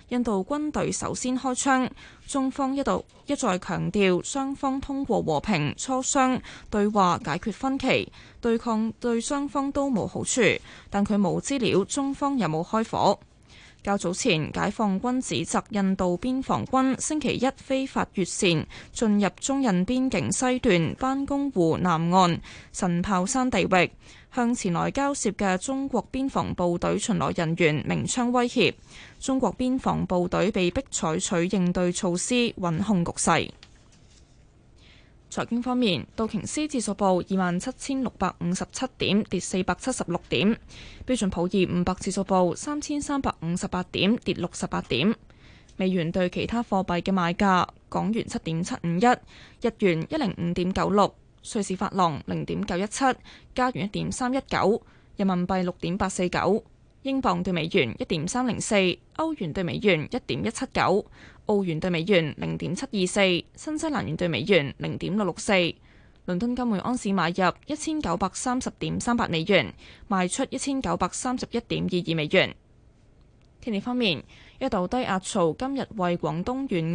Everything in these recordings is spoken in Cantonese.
印度軍隊首先開槍。中方一再強調，雙方通過和平磋商對話解決分歧，對抗對雙方都冇好處，但佢冇資料中方有冇開火。較早前，解放軍指責印度邊防軍星期一非法越線進入中印邊境西段班公湖南岸神炮山地域，向前來交涉嘅中國邊防部隊巡邏人員鳴槍威脅，中國邊防部隊被迫採取應對措施，穩控局勢。財經方面，道瓊斯指數報27,657點，跌476點；標準普爾500指數報3,358點，跌68點。美元對其他貨幣嘅賣價：港元7.751，日元105.96，瑞士法郎0.917，加元1.319，人民幣6.849，英鎊對美元1.304，歐元對美元1.179。澳元對美元0.724，新西蘭元對美元0.664。倫敦金每盎司買入1930.38美元，賣出1931.22美元。天氣方面，一道低壓槽尋日為廣東沿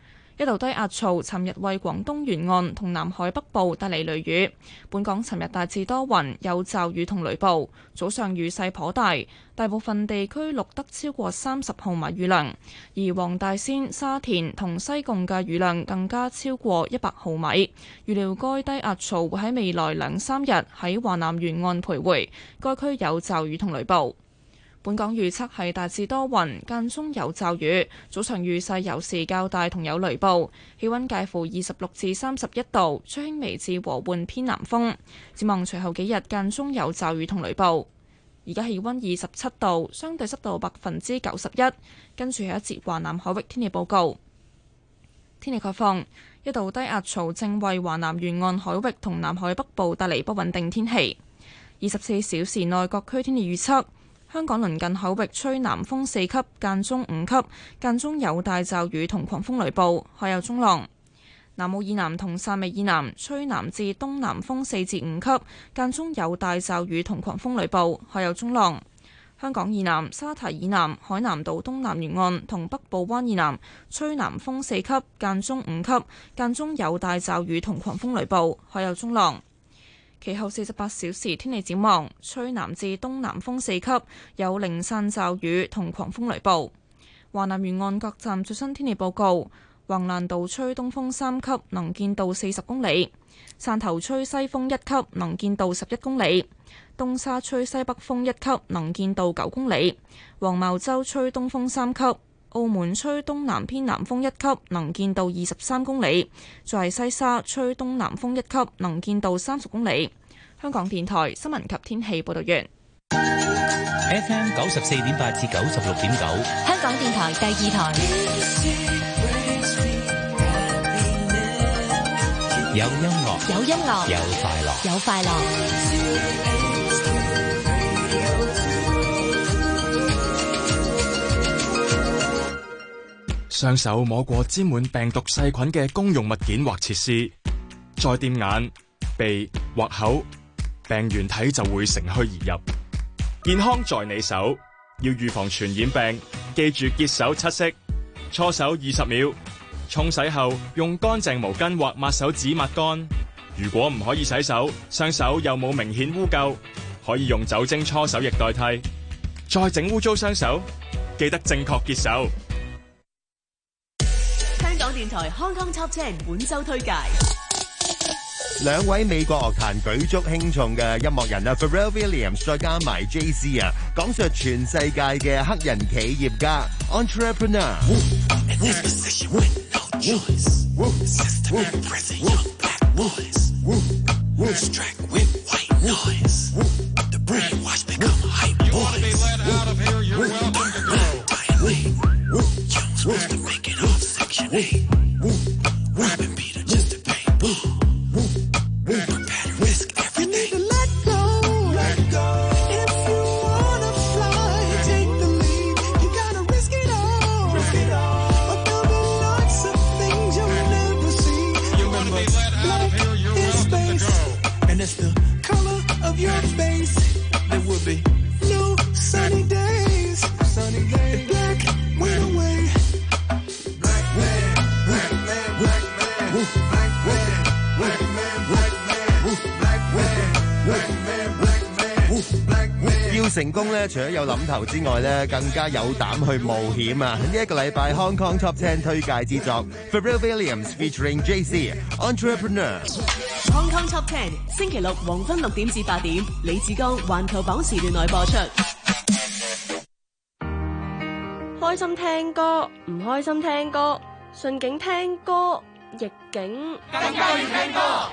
岸同南海北部帶嚟雷雨。本港尋日大致多雲，有驟雨同雷暴，早上雨勢頗大，大部分地區錄得超過30毫米雨量，而黃大仙、沙田同西貢嘅雨量更加超過100毫米。預料該低壓槽會喺未來2-3日喺華南沿岸徘徊，該區有驟雨同雷暴。本港預測係大致多雲，間中有驟雨，早上雨勢有時較大，同有雷暴。氣溫介乎26至31度，吹輕微至和緩偏南風。展望隨後幾日間中有驟雨同雷暴。而家氣溫27度，相對濕度91%。跟住有一節華南海域天氣報告。天氣概況，一道低壓槽正為華南沿岸海域同南海北部帶嚟不穩定天氣。24小時內各區天氣預測。香港鄰近海域吹南風4級，間中5級，間中有大驟雨同狂風雷暴，海有中浪。南澳以南同汕尾以南吹南至東南風4至5級，間中有大驟雨同狂風雷暴，海有中浪。香港以南、沙堤以南、海南島東南沿岸同北部灣以南吹南風4級，間中5級，間中有大驟雨同狂風雷暴，海有中浪。其後48小時天氣展望，吹南至東南風4級，有零散驟雨同狂風雷暴。華南沿岸各站最新天氣報告：橫瀾島吹東風3級，能見度40公里；汕頭吹西風1級，能見度11公里；東沙吹西北風1級，能見度9公里；黃茅洲吹東風3級；澳門吹東南偏南風1級，能見度23公里；在西沙吹東南風1級，能見度30公里。香港電台新聞及天氣報道完。 FM 94.8至96.9， 香港電台第2台。 有音樂， 有音樂， 有快樂， 有快樂。 雙手摸過沾滿病毒細菌嘅公用物件或設施，再掂眼、鼻或口，病原體就會乘虛而入。健康在你手，要預防傳染病，記住潔手7式，搓手20秒，沖洗後用乾淨毛巾或抹手紙抹乾。如果唔可以洗手，雙手又冇明顯污垢，可以用酒精搓手液代替。再整污糟雙手，記得正確潔手。 香港電台 Hong Kong Top 10本周推介。 兩位美國樂壇舉足輕重嘅音樂人啊 Pharrell Williams 再加埋 Jay-Z 啊，講述全世界嘅黑人企業家 entrepreneur。 There will be no sunny days. Black went away. 成功咧，除咗有諗頭之外咧，更加有膽去冒險啊！呢一個禮拜 Hong Kong Top 10推介之作 Pharrell Williams featuring JC Entrepreneur。 Hong Kong Top 10星期六黃昏6點至8點，李志剛環球榜時段內播出。 開心聽歌，唔開心聽歌，順境聽歌，逆境更加要聽歌。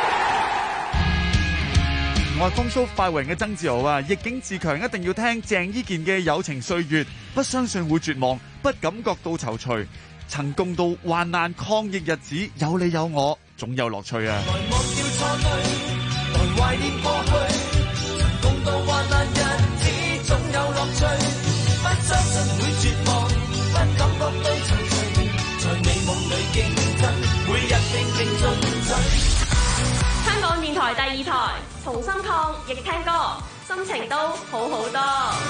我係風騷快活人嘅曾志豪啊！逆境自強一定要聽鄭伊健嘅《友情歲月》，不相信會絕望，不感覺到躊躇，曾共度患難抗疫日子，有你有我，總有樂趣啊！ 來忘掉錯對，來懷念過去，曾共度患難日子，總有樂趣，不相信會絕望，不感覺到躊躇，在美夢裏競爭，每日拼勁進取。 香港電台第2台，同心抗疫聽歌，心情都好好多。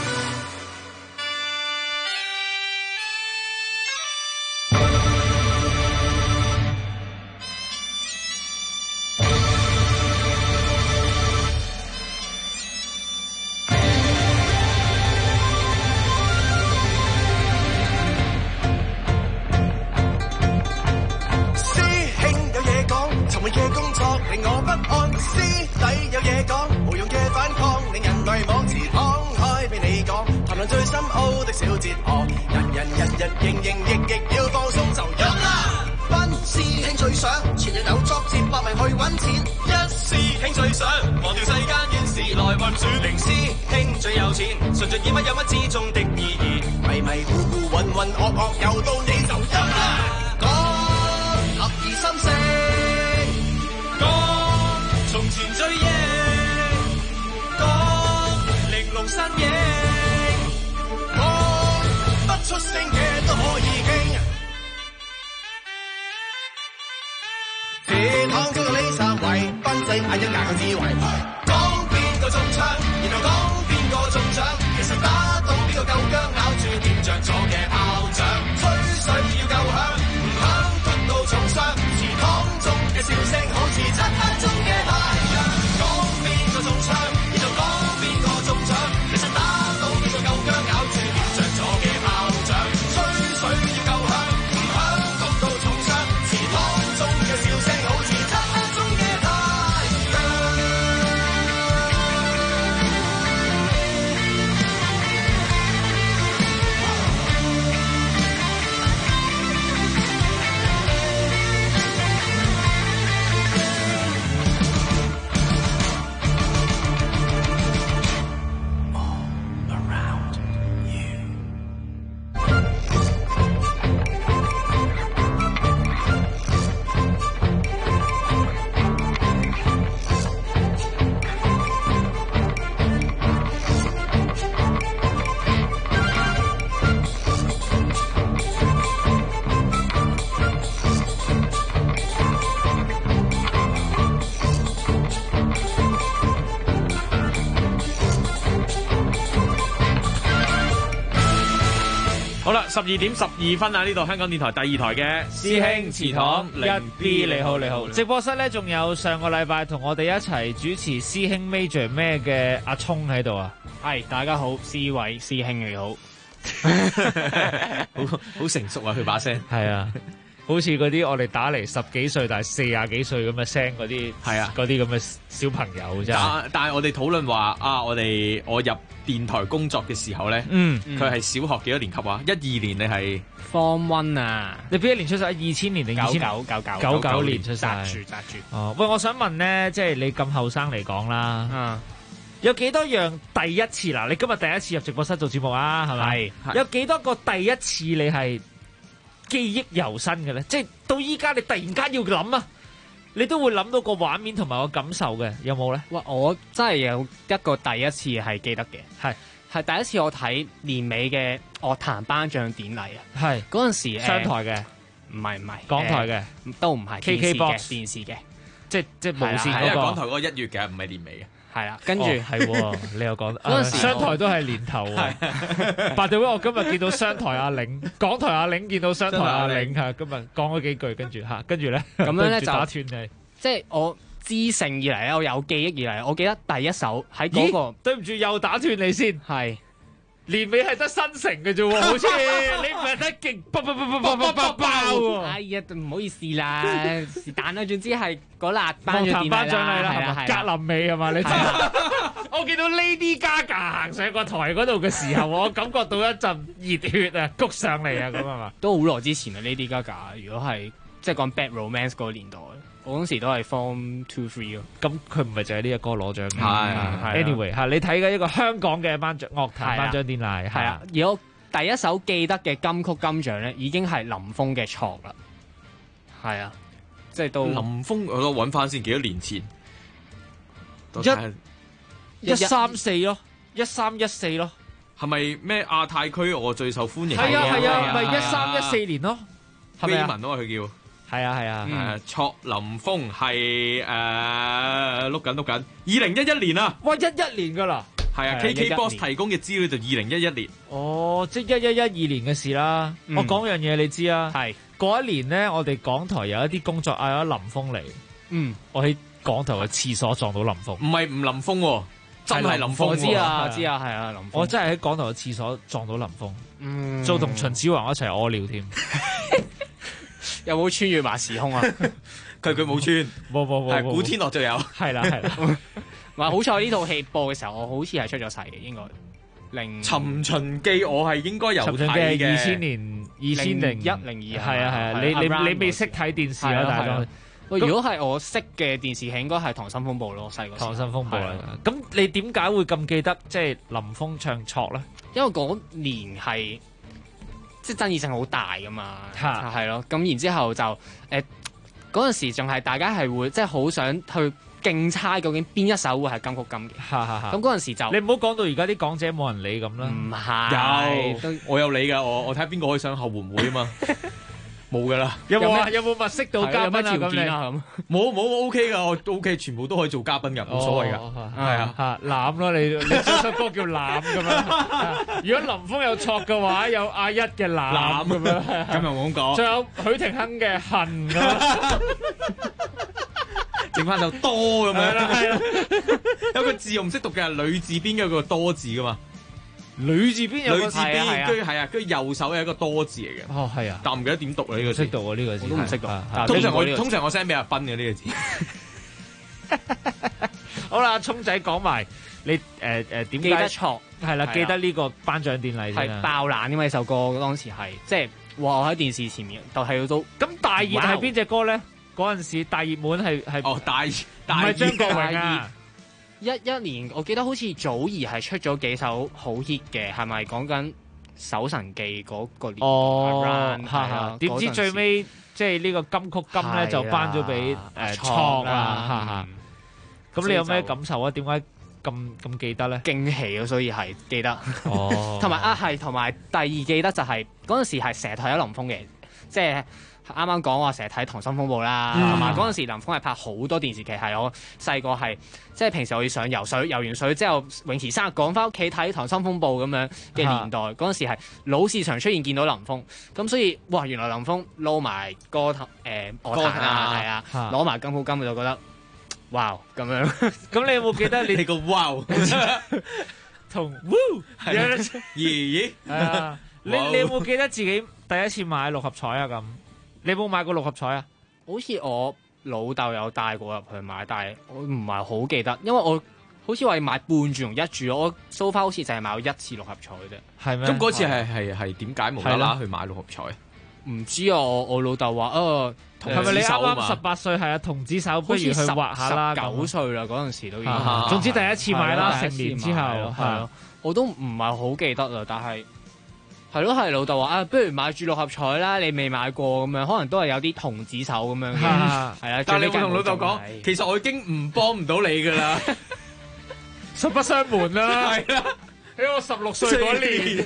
令我不安，師弟有嘢講，無用嘅反抗，令人類網前敞開俾你講，談論最深奧的小哲學，人營役要放鬆就有啦。班師兄最想，全日有作節搏命去揾錢，一師兄最想，忘掉世間怨事來運轉，零師兄最有錢，順盡演乜有乜之中的意義，迷糊混噩又到你就有啦。講合二心聲。從前追憶，講玲瓏身影，講不出聲嘅都可以傾。鐵堂中嘅李三位，賓仔買一架嘅智慧，講邊個中槍，然後講邊個中獎，其實打到邊個夠薑，咬住點着咗嘅炮仗，吹水要夠響，唔響篤到重傷，祠堂中嘅笑聲好似漆黑中嘅太陽，講邊個中槍，然後講邊個中獎，其實打到邊個夠薑，咬住點着咗嘅炮仗，吹水要夠響，唔響篤到重傷，祠堂中嘅笑聲好似漆黑中嘅太陽。 好啦，12點12分啊！呢度香港電台第2台嘅師兄祠堂1B，你好你好。直播室咧仲有上個禮拜同我哋一齊主持師兄 Major 咩嘅阿聰喺度啊。 係，大家好，C 位師兄你好。 好成熟啊，佢把聲。 係啊。 好似嗰啲我哋打嚟10幾歲但係40幾歲咁嘅聲嗰啲，係啊，嗰啲咁嘅小朋友真係。但係我哋討論話啊，我入電台工作嘅時候咧，佢係小學幾多年級啊？12年你係 Form 1啊？ 你邊一年出世？2000年定99年出世？ 紮住。 哦，喂，我想問咧，即係你咁後生嚟講啦，有幾多樣第一次嗱？你今日第一次入直播室做節目啊？係咪？係。有幾多個第一次你係記憶猶新嘅咧？即係到依家你突然間要諗啊，你都會諗到個畫面同埋個感受嘅，有冇咧？ 哇！我真係有一個第一次係記得嘅，係第一次我睇年尾嘅樂壇頒獎典禮啊！係嗰陣時商台嘅，唔係港台嘅，都唔係 KKBOX 電視嘅，即係無線嗰個。港台嗰個1月嘅，唔係年尾嘅。係啦，跟住係你又講嗰陣時商台都係年頭喎。By the way，我今日見到商台阿玲，港台阿玲見到商台阿玲嚇，今日講咗幾句，跟住咧咁樣咧就打斷你。即係我知性以嚟咧，我有記憶以嚟，我記得第一首喺嗰個， 對唔住又打斷你先， 係年尾係得新城嘅啫喎，好似你唔係得勁爆喎。 哎呀，唔好意思啦，是但啦，總之係嗰辣頒獎典禮啦， 係嘛？格林美係嘛？你我見到 Lady Gaga 行上個台嗰度嘅時候，我感覺到一陣熱血啊，谷上嚟啊，咁係嘛？ 都好耐之前啊 ，Lady Gaga，如果係即係講 Bad Romance 嗰個年代。我嗰時都係 Form 2、3咯， 咁佢唔係就係呢一個攞獎嘅。 係 anyway 嚇，你睇緊一個香港嘅樂壇頒獎典禮， 係啊。而我第一首記得嘅金曲金獎咧，已經係林峰嘅《錯》啦。係啊，即係到林峰，我都揾翻先，幾多年前 134咯，1314咯， 係咪咩亞太區我最受歡迎？ 係啊，咪1314年咯，係咪啊？ 文咯，佢叫。 係啊， 錯林峰係碌緊2011年啊！ 哇，11年㗎啦！ 係啊 ，KKBOX 提供嘅資料就2011年。 哦，即係1112年嘅事啦。我講樣嘢你知啊，係嗰一年咧，我哋港台有一啲工作嗌咗林峰嚟。我喺港台嘅廁所撞到林峰， 唔係吳林峰喎，真係林峰。 我知啊，係啊，林峰。 我真係喺港台嘅廁所撞到林峰，做同秦始皇一齊屙尿添。 有冇穿越埋時空啊？ 佢冇穿， 冇， 古天樂就有。 係啦。 話好彩呢套戲播嘅時候，我好似係出咗世嘅，應該 《尋秦記》我係應該有睇嘅。 2000年、2001、02係啊。你未識睇電視啊？大哥。 如果係我識嘅電視劇，應該係《溏心風暴》咯，細個。 溏心風暴啦。咁你點解會咁記得即係林峰唱錯咧？ 因為嗰年係。即係爭議性好大噶嘛，係咯，咁然之後就嗰陣時仲係大家係會即係好想去競猜究竟邊一首會係金曲金嘅，咁嗰陣時就你唔好講到而家啲港姐冇人理咁啦， 唔係， 我有理㗎，我睇下邊個可以上後援會啊嘛。冇噶啦， 有冇物色到嘉賓條件啊？咁冇 OK 噶，我 OK， 全部都可以做嘉賓噶，冇所謂噶。係啊， 攬咯，你首歌叫攬咁樣。如果林峰有錯嘅話，有阿一嘅攬咁樣。 咁又冇咁講。 仲有許廷鏗嘅恨咁樣， 剩翻就多咁樣。有個字我唔識讀嘅，女字邊有個多字噶嘛。 女字邊有個字邊，跟住右手係一個多字嚟嘅。 哦，係啊， 但唔記得點讀啦呢個字。 識讀啊呢個字， 我都唔識讀。通常我 send 俾阿斌嘅呢個字。 好啦，聰仔講埋你點記得錯係啦，記得呢個頒獎典禮係爆冷嘅嘛？呢首歌當時係即係我喺電視前面就睇到都。 咁大熱係邊隻歌咧？嗰陣時大熱門係大唔係張國榮啊。 11年，我記得好似祖兒係出咗幾首好 hit 嘅，係咪講緊《搜神記》嗰個年？ 哦，點知最尾即係呢個金曲金咧就頒咗俾錯啦。咁你有咩感受啊？點解咁記得咧？ 驚喜啊，所以係記得。 哦， 同埋第二記得就係嗰陣時係成日睇咗林峰嘅，即係。啱啱講話成日睇《溏心風暴》啦，同埋嗰陣時林峰係拍好多電視劇，係我細個係即係平時我要上游水，游完水之後泳池生趕翻屋企睇《溏心風暴》咁樣嘅年代，嗰陣時係老市場出現見到林峰，咁所以哇原來林峰撈埋歌壇樂壇啊，係啊，攞埋金曲金，我就覺得哇咁樣。 咁你有冇記得你個哇同 Woo 咦？ 你有冇記得自己第一次買六合彩啊？咁你有冇買過六合彩啊？ 好似我老豆有帶過入去買，但係我唔係好記得，因為我好似話要買半注同一注，我 so far 好似就係買咗一次六合彩啫。 係咩？咁嗰次係點解無啦啦去買六合彩？ 唔知啊，我老豆話係咪你啱啱18歲係啊？童子手不如去畫下啦。 9歲啦，嗰陣時都已經。 總之第一次買啦，成年之後係咯， 我都唔係好記得啦，但係。係咯，係老豆話不如買住六合彩啦，你未買過咁樣，可能都係有啲童子手咁樣嘅，係啊。 但係你會同老豆講，其實我已經幫唔到你噶啦， 實不相瞞啦，係啦，喺我16歲嗰年，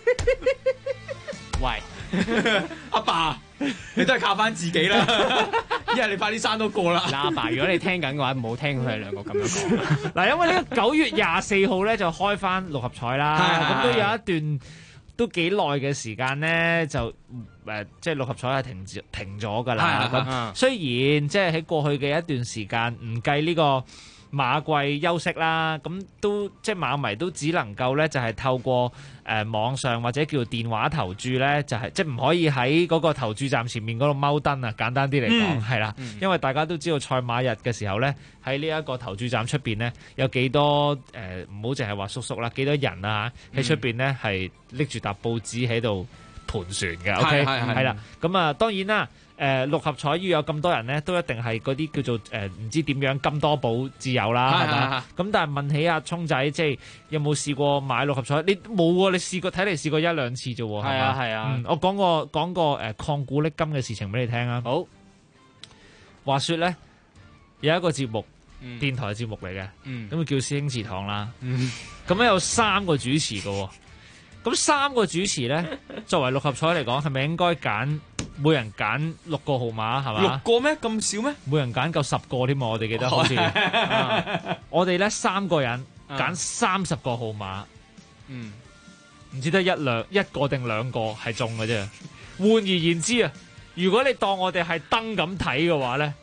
喂， 阿爸，你都係靠翻自己啦，一係你快啲生多個啦。 阿爸，如果你聽緊嘅話，唔好聽佢哋兩個咁樣講。 嗱，因為呢個9月24號咧就開翻六合彩啦，咁都有一段。 都幾耐嘅時間咧，就即係六合彩係停咗㗎啦。咁雖然即係喺過去嘅一段時間，唔計呢個馬季休息啦，咁都即係馬迷都只能夠咧就係透過網上或者叫電話投注咧，就係即係唔可以喺嗰個投注站前面嗰度踎燈啊。簡單啲嚟講係啦，因為大家都知道賽馬日嘅時候咧，喺呢一個投注站出邊咧有幾多唔好淨係話叔叔啦，幾多人啊喺出邊咧係拎住沓報紙喺度盤旋嘅。OK 係啦，咁啊當然啦。六合彩要有咁多人咧，都一定係嗰啲叫做唔知點樣金多寶至有啦，係嘛？咁但係問起阿聰仔，即係有冇試過買六合彩？你冇喎，你試過睇嚟試過一兩次啫喎，係嘛？係啊，我講個抗股瀝金嘅事情俾你聽啊。好，話說咧有一個節目，電台節目嚟嘅，咁叫師兄祠堂啦，咁咧有3個主持嘅喎，咁3個主持咧作為六合彩嚟講，係咪應該揀？每人揀6個號碼係嘛？6個咩？咁少咩？每人揀夠10個添啊！我哋記得好似，我哋咧3個人揀30個號碼，唔知得一個定2個係中嘅啫。換而言之啊，如果你當我哋係燈咁睇嘅話咧，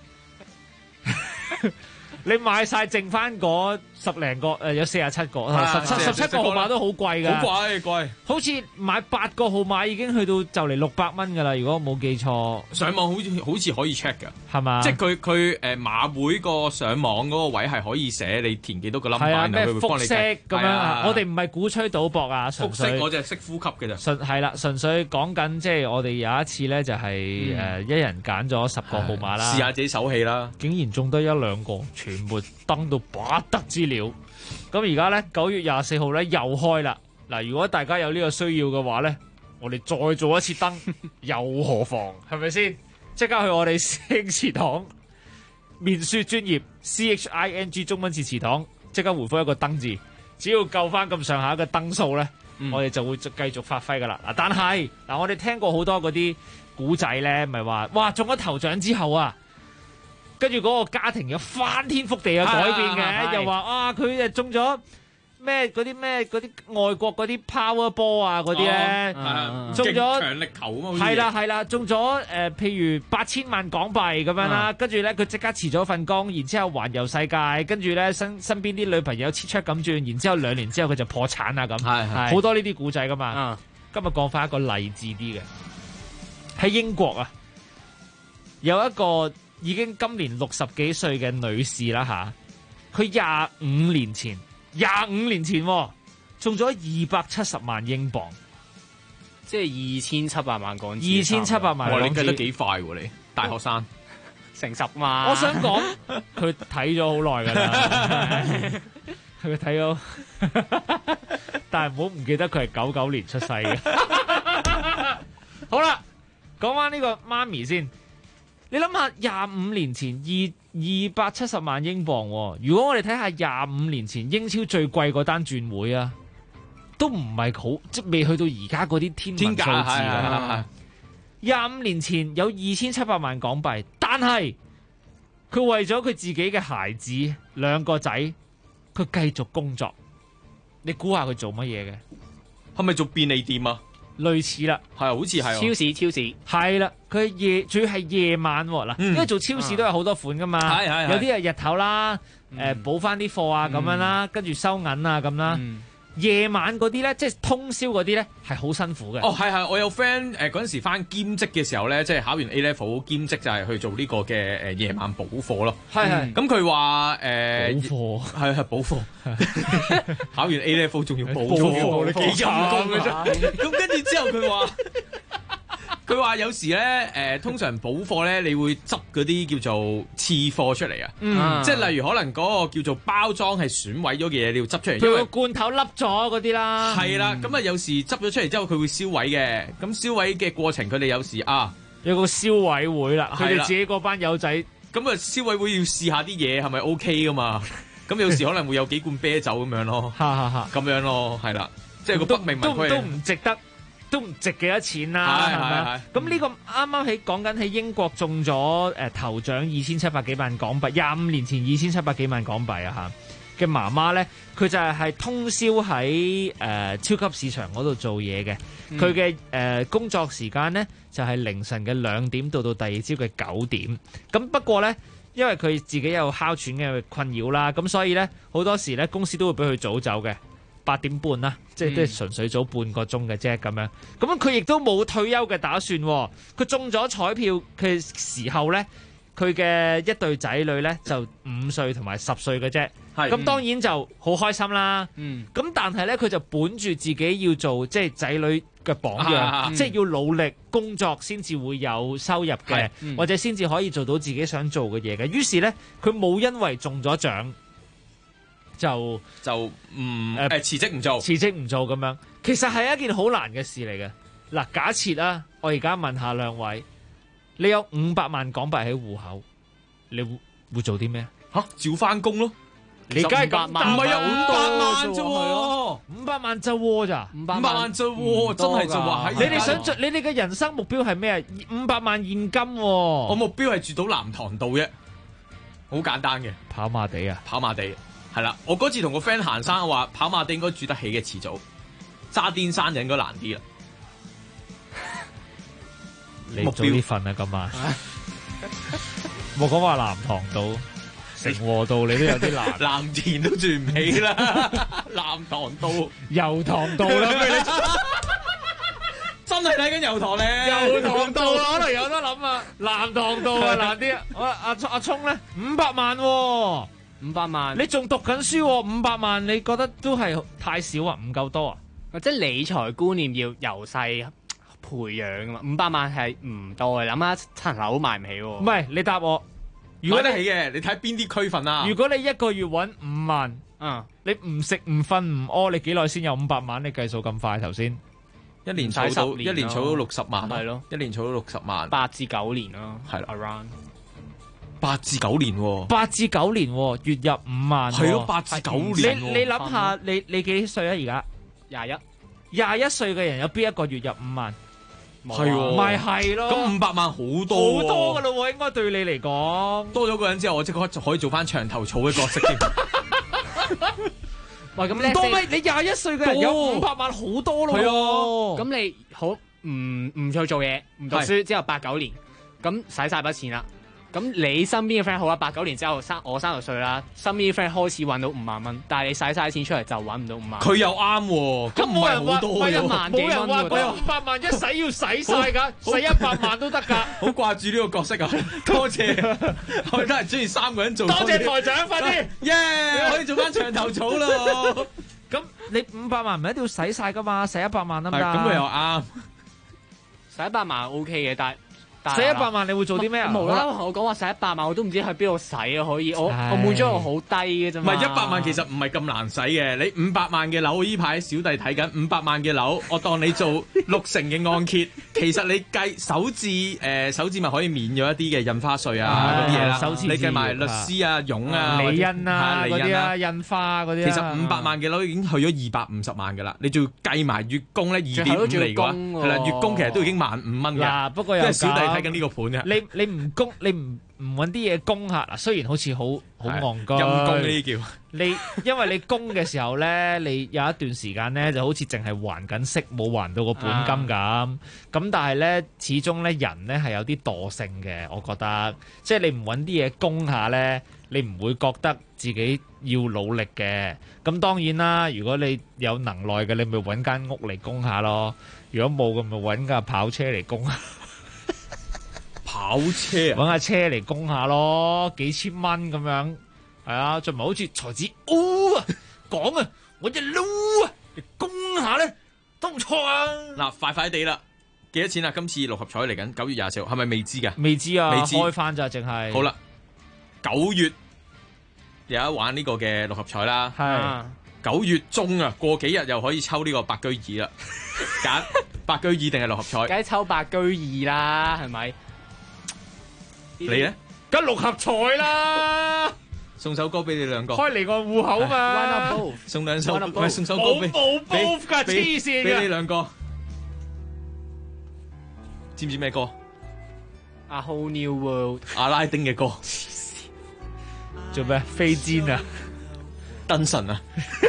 你買晒剩翻嗰10零個有47個，17個號碼都好貴㗎，好貴，好似買8個號碼已經去到就嚟600蚊㗎啦。如果我冇記錯， 上網好似可以 check 㗎， 係嘛？ 即係佢馬會個上網嗰個位係可以寫你填幾多個 number， 係啊，咩佢會幫你複式咁樣。我哋唔係鼓吹賭博啊， 複式我就係識呼吸嘅咋。 係啦，純粹講緊即係我哋有一次咧就係一人揀咗10個號碼啦， 試下自己手氣啦， 竟然中得1兩個，全部登到不得之了。咁而家咧9月24號咧又開啦。嗱，如果大家有呢個需要嘅話咧，我哋再做一次燈，又何妨？係咪先？即刻去我哋師兄祠堂面書專頁 CHING 中文字祠堂，即刻回覆一個燈字，只要夠翻咁上下嘅燈數咧，我哋就會繼續發揮噶啦。嗱，但係嗱，我哋聽過好多嗰啲古仔咧，咪話哇中咗頭獎之後啊，跟住嗰個家庭有翻天覆地嘅改變嘅，又話啊佢中咗咩嗰啲外國嗰啲 Powerball 啊嗰啲咧，中咗強力球啊嘛， 係啦，中咗譬如8000萬港幣咁樣啦，跟住咧佢即刻辭咗份工，然之後環遊世界，跟住咧身邊啲女朋友切出咁轉，然之後2年之後佢就破產啊咁，好多呢啲古仔噶嘛。今日講翻一個勵志啲嘅，喺英國啊，有一個已經今年60幾歲嘅女士啦吓，佢25年前中咗270萬英鎊， 即係2700萬港紙。 2700萬， 你計得幾快喎你？大學生成10嘛？ 我想講佢睇咗好耐㗎啦，佢睇咗，但係唔好唔記得佢係99年出世嘅。好啦，講翻呢個媽咪先。你諗下25年前270萬英鎊，如果我哋睇下25年前英超最貴嗰單轉會啊，都唔係好，即係未去到而家嗰啲天文數字啊。25年前有2700萬港幣，但係佢為咗佢自己嘅孩子2個仔，佢繼續工作。你估下佢做乜嘢嘅？ 係咪做便利店啊？ 類似啦， 係好似係超市係啦，佢主要係夜晚嗱，因為做超市都有好多款噶嘛，有啲係日頭啦，補翻啲貨啊咁樣啦，跟住收銀啊咁啦。夜晚嗰啲咧，即係通宵嗰啲咧，係好辛苦嘅。 哦，係，我有 friend 嗰陣時翻兼職嘅時候咧，即係考完 A level 兼職就係去做呢個嘅夜晚補課咯。係。咁佢話補課係補課，考完 A level 仲要補課，你幾陰功嘅啫。咁跟住之後佢話有時咧通常補貨咧，你會執嗰啲叫做次貨出嚟啊。即係例如可能嗰個叫做包裝係損毀咗嘅嘢，你要執出嚟。 佢個罐頭凹咗嗰啲啦。 係啦，咁啊有時執咗出嚟之後，佢會銷毀嘅。咁銷毀嘅過程，佢哋有時有個消委會啦，佢哋自己嗰班友仔。 咁啊消委會要試下啲嘢係咪 OK 噶嘛？咁有時可能會有幾罐啤酒咁樣咯。咁樣咯，係啦，即係個不明文規。 都唔值得。都唔值幾多錢啦，係咪？咁呢個啱啱講緊喺英國中咗頭獎2700幾萬港幣，25年前2700幾萬港幣啊嚇。 嘅媽媽咧，佢就係通宵喺超級市場嗰度做嘢嘅。佢嘅工作時間咧就係凌晨嘅2點到第二朝嘅9點。咁不過咧，因為佢自己有哮喘嘅困擾啦，咁所以咧好多時咧公司都會俾佢早走嘅，8點半啦，即係純粹早半個鐘嘅啫咁樣。咁佢亦都冇退休嘅打算。佢中咗彩票嘅時候咧，佢嘅一對仔女咧就5歲同埋10歲嘅啫。咁當然就好開心啦。咁但係咧，佢就本住自己要做即係仔女嘅榜樣，即係要努力工作先至會有收入嘅，或者先至可以做到自己想做嘅嘢嘅。於是咧，佢冇因為中咗獎就辭職唔做咁樣。其實係一件好難嘅事嚟嘅。嗱，假設啊，我而家問下兩位，你有500萬港幣喺戶口，你會做啲咩？ 照翻工咯。 你梗係咁答， 唔係有500萬啫喎 ，500萬就喎咋 ？500萬就喎，真係就話喺。 你哋想做，你哋嘅人生目標係咩啊？500萬現金喎。 我目標係住到南塘道啫，好簡單嘅。 跑馬地啊？ 跑馬地係啦。我嗰次同個 friend 行山，我話跑馬地應該住得起嘅，遲早。沙甸山就應該難啲啦。 你早啲瞓啊，今晚。冇講話南塘道。成和道你都有啲難， 藍田都住唔起啦，南塘道、 油塘道啦， 真係睇緊油塘咧， 油塘道可能有得諗啊，南塘道啊難啲啊。阿聰咧500萬 ，500萬， 你仲讀緊書，500萬你覺得都係太少啊，唔夠多啊？ 即係理財觀念要由細培養噶嘛，500萬係唔多嘅，諗下層樓買唔起喎。 唔係，你答我。 如果你起嘅，你睇邊啲區份啊？ 如果你一個月揾5萬，你唔食唔瞓唔屙，你幾耐先有500萬？你計數咁快頭先？ 一年儲到60萬， 係咯， 一年儲到60萬 ，8至9年咯， 係啦 ，around 8至9年 ，8至9年，月入5萬， 係咯，8至9年。 你諗下，你幾歲啊？而家21歲嘅人有邊一個月入5萬？ 係喎， 咪係咯， 咁500萬好多好多噶咯喎，應該對你嚟講多咗個人之後，我即刻就可以做翻牆頭草嘅角色添。 喂，咁唔多咩？你21歲嘅人有500萬好多咯。 係啊，咁你好唔去做嘢，唔讀書之後8、9年，咁使晒筆錢啦。咁你身邊嘅 friend 好啦，8、9年之後我30歲啦，身邊嘅 friend 開始揾到5萬蚊，但係你使晒啲錢出嚟就揾唔到5萬。 佢又啱喎，咁冇人話 1萬幾蚊喎， 冇人話佢500萬一使要使晒㗎，使100萬都得㗎。 好掛住呢個角色啊！多謝，我都係中意3個人做。 多謝台長，快啲， 耶！可以做翻牆頭草咯。 咁你500萬唔一定要使晒㗎嘛，使100萬得唔得？ 咁佢又啱， 使100萬 OK 嘅，但係。 使100萬你會做啲咩啊？ 無啦啦同我講話使100萬，我都唔知喺邊度使啊！可以，我滿足我好低嘅啫嘛。 唔係100萬，其實唔係咁難使嘅。你500萬嘅樓，依排小弟睇緊500萬嘅樓，我當你做6成嘅按揭，其實你計首置咪可以免咗一啲嘅印花稅啊嗰啲嘢啦。你計埋律師啊、傭啊、 厘印啊嗰啲啊、印花嗰啲。 其實500萬嘅樓已經去咗250萬㗎啦。你仲要計埋月供咧2.5厘嘅話，係啦，月供其實都已經15,000蚊㗎。 不過有小弟睇緊呢個盤嘅， 你唔供，你唔揾啲嘢供下嗱，雖然好似好戇居， 陰供呢啲叫你，因為你供嘅時候咧，你有一段時間咧就好似淨係還緊息，冇還到個本金咁。咁但係咧，始終咧人咧係有啲惰性嘅，我覺得，即係你唔揾啲嘢供下咧，你唔會覺得自己要努力嘅。咁當然啦，如果你有能耐嘅，你咪揾間屋嚟供下咯。如果冇咁，咪揾架跑車嚟供下。 跑車啊， 揾架車嚟供下咯，幾千蚊咁樣，係啊，仲唔係好似才子講啊，我隻撈啊，你供下咧都唔錯啊！ 嗱，快地啦，幾多錢啊？今次6合彩嚟緊9月24號，係咪未知㗎？ 未知啊， 未知開翻咋，淨係好啦，9月有得玩呢個嘅6合彩啦， 係 9月中啊，過幾日又可以抽呢個白居二啦，揀白居二定係6合彩？ 梗係抽白居二啦，係咪？ 你咧？ 梗6合彩啦！ 送首歌俾你兩個， 開嚟個戶口嘛， 送兩首，唔係送首歌俾冇㗎，黐線㗎， 俾你兩個，知唔知咩歌 ？A Whole New World， 阿拉丁嘅歌， 做咩？飛氈啊！ 燈神啊！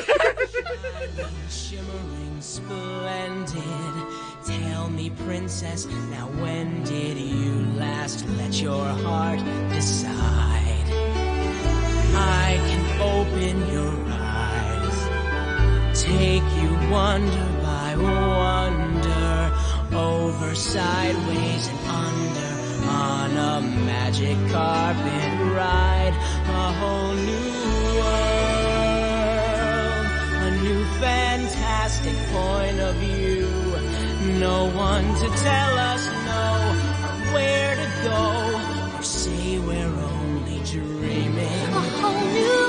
Tell me, princess, now when did you last let your heart decide? I can open your eyes, take you wonder by wonder, over, sideways and under, on a magic carpet ride, a whole new world, a new fantastic point of view. No one to tell us no, or where to go, or say we're only dreaming. A whole new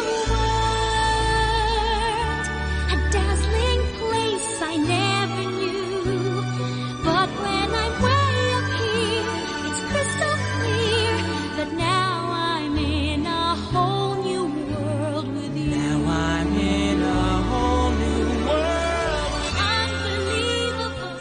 world, a dazzling place I never knew. But when I'm way up here, it's crystal clear that now I'm in a whole new world with you. Now I'm in a whole new world. Unbelievable.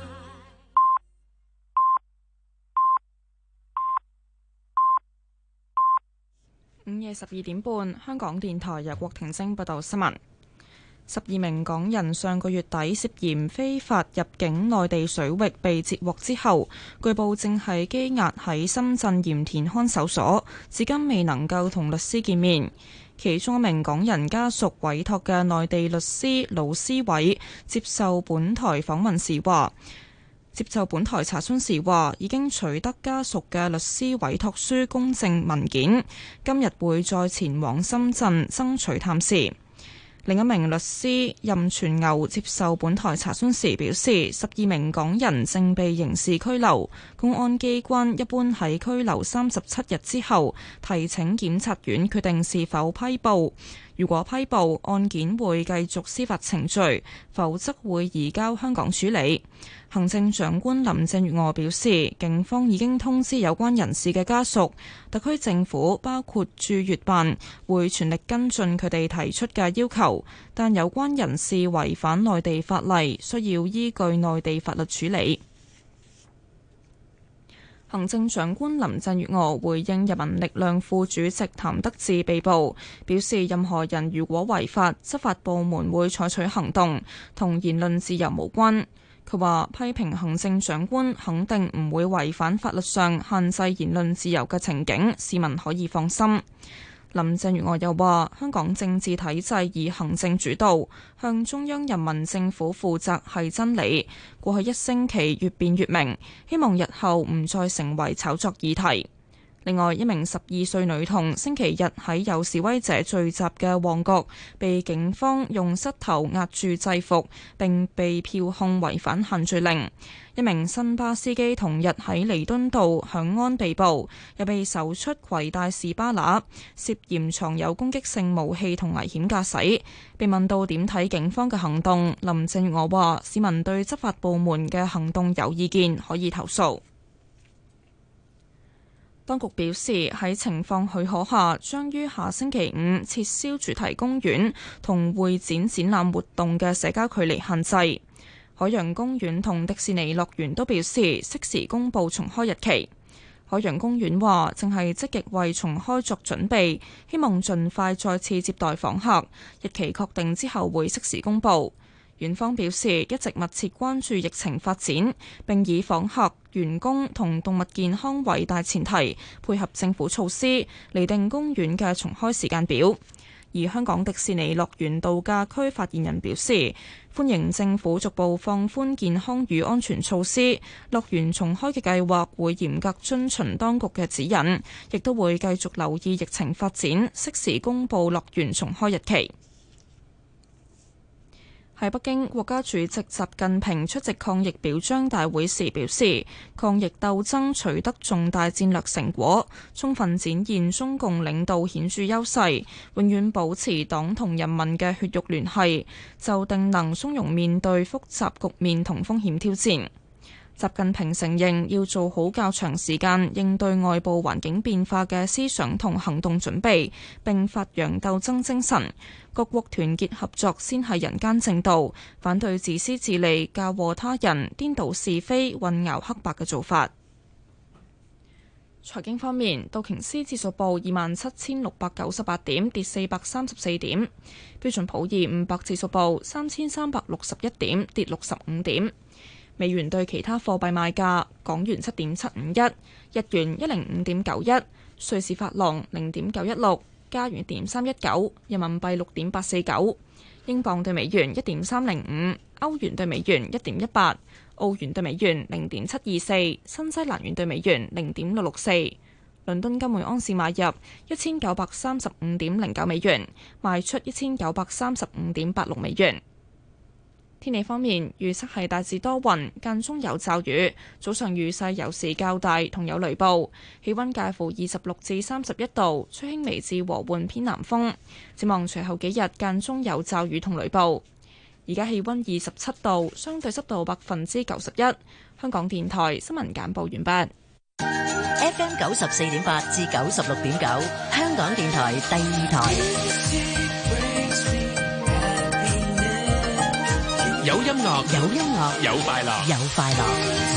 午夜12點半，香港電台由郭婷晶報道新聞。12名港人上個月底涉嫌非法入境內地水域被截獲之後，據報正係羈押喺深圳鹽田看守所，至今未能夠同律師見面。其中一名港人家屬委託嘅內地律師盧思偉接受本台訪問時話，接受本台查詢時話，已經取得家屬嘅律師委託書公證文件，今日會再前往深圳爭取探視。另一名律師任全牛接受本台查詢時表示，12名港人正被刑事拘留，公安機關一般喺拘留37日之後提請檢察院決定是否批捕。如果批捕，案件會繼續司法程序，否則會移交香港處理。行政長官林鄭月娥表示，警方已經通知有關人士嘅家屬，特區政府包括駐粵辦會全力跟進佢哋提出嘅要求，但有關人士違反內地法例，需要依據內地法律處理。行政長官林鄭月娥回應人民力量副主席譚德志被捕，表示任何人如果違法，執法部門會採取行動，同言論自由無關。佢話批評行政長官肯定唔會違反法律上限制言論自由嘅情景，市民可以放心。林鄭月娥又話：香港政治體制以行政主導，向中央人民政府負責係真理。過去1星期越辯越明，希望日後唔再成為炒作議題。另外，一名12歲女童星期日喺有示威者聚集嘅旺角，被警方用膝頭壓住制服，並被票控違反限聚令。一名新巴司機同日喺彌敦道響安被捕，又被搜出攜帶士巴拿，涉嫌藏有攻擊性武器同危險駕駛。被問到點睇警方嘅行動，林鄭月娥話：市民對執法部門嘅行動有意見，可以投訴。當局表示，喺情況許可下，將於下星期5撤銷主題公園同會展展覽活動嘅社交距離限制。海洋公園同迪士尼樂園都表示適時公佈重開日期。海洋公園話正係積極為重開作準備，希望盡快再次接待訪客，日期確定之後會適時公佈。園方表示一直密切關注疫情發展，並以訪客、員工同動物健康為大前提，配合政府措施，釐定公園嘅重開時間表。而香港迪士尼樂園度假區發言人表示，歡迎政府逐步放寬健康與安全措施，樂園重開嘅計劃會嚴格遵循當局嘅指引，亦都會繼續留意疫情發展，適時公佈樂園重開日期。喺北京，國家主席習近平出席抗疫表彰大會時表示，抗疫鬥爭取得重大戰略成果，充分展現中共領導顯著優勢，永遠保持黨同人民嘅血肉聯繫，就定能從容面對複雜局面同風險挑戰。習近平承認要做好較長時間應對外部環境變化嘅思想同行動準備，並發揚鬥爭精神。各國團結合作先係人間正道，反對自私自利、嫁禍他人、顛倒是非、混淆黑白嘅做法。 財經方面，道瓊斯指數報27,698點，跌434點；標準普爾500指數報3,361點，跌65點。美元對其他貨幣賣價：港元7.751，日元105.91，瑞士法郎0.916，加元1.319，人民幣6.849，英鎊對美元1.305，歐元對美元1.18。澳元對美元0.724，新西蘭元對美元0.664。倫敦金每盎司買入1935.09美元，賣出1935.86美元。天氣方面，預測係大致多雲，間中有驟雨，早上雨勢有時較大，同有雷暴。氣溫介乎26至31度，吹輕微至和緩偏南風。展望隨後幾日間中有驟雨同雷暴。而家氣溫27度，相對濕度91%。香港電台新聞簡報完畢。 FM 94.8至96.9，香港電台第二台。 有音樂， 有音樂， 有快樂， 有快樂。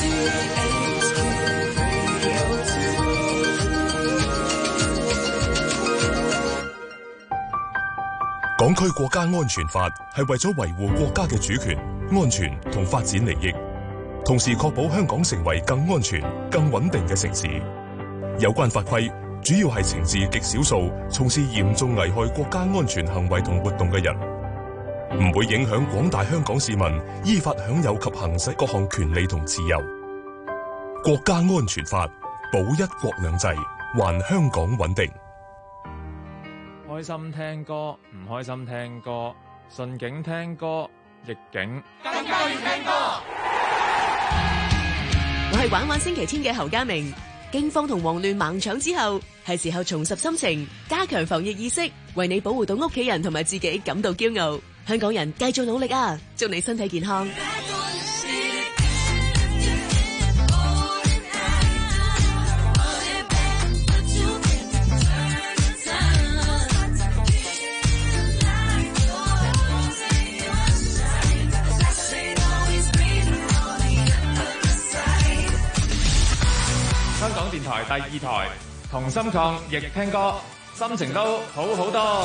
港區國家安全法係為咗維護國家嘅主權、安全同發展利益，同時確保香港成為更安全、更穩定嘅城市。有關法規主要係懲治極少數從事嚴重危害國家安全行為同活動嘅人，唔會影響廣大香港市民依法享有及行使各項權利同自由。國家安全法保一國兩制，還香港穩定。 開心聽歌，唔開心聽歌，順境聽歌，逆境更加要聽歌。我係玩玩星期天嘅侯家明。驚慌同慌亂猛搶之後，係時候重拾心情，加強防疫意識，為你保護到屋企人同埋自己感到驕傲。香港人繼續努力啊！祝你身體健康。 香港電台第二台，同心抗疫聽歌，心情都好好多。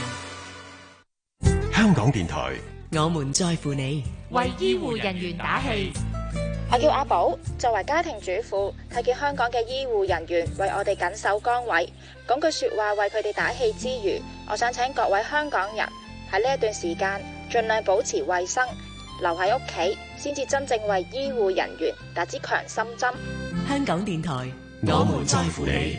香港電台， 我們在乎你， 為醫護人員打氣。 我叫阿寶，作為家庭主婦，睇見香港嘅醫護人員為我哋緊守崗位，講句說話為佢哋打氣之餘，我想請各位香港人喺呢一段時間盡量保持衛生，留喺屋企，先至真正為醫護人員打支強心針。 香港電台， 我們在乎你。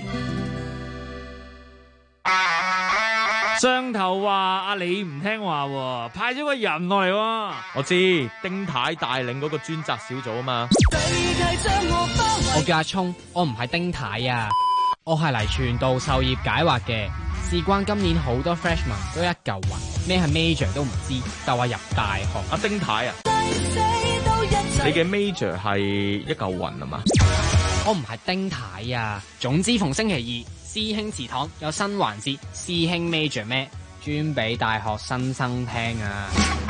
上頭話阿李唔聽話，派咗個人落嚟喎。 我知丁太帶領嗰個專責小組啊嘛。 我叫阿聰，我唔係丁太啊，我係嚟傳道授業解惑嘅。事關今年好多 freshman 都一嚿雲，咩係 major 都唔知，就話入大學。 阿丁太啊，你嘅 major 係一嚿雲啊嘛？ 我唔係丁太啊。總之逢星期二師兄祠堂有新環節，師兄 major 咩，專俾大學新生聽啊。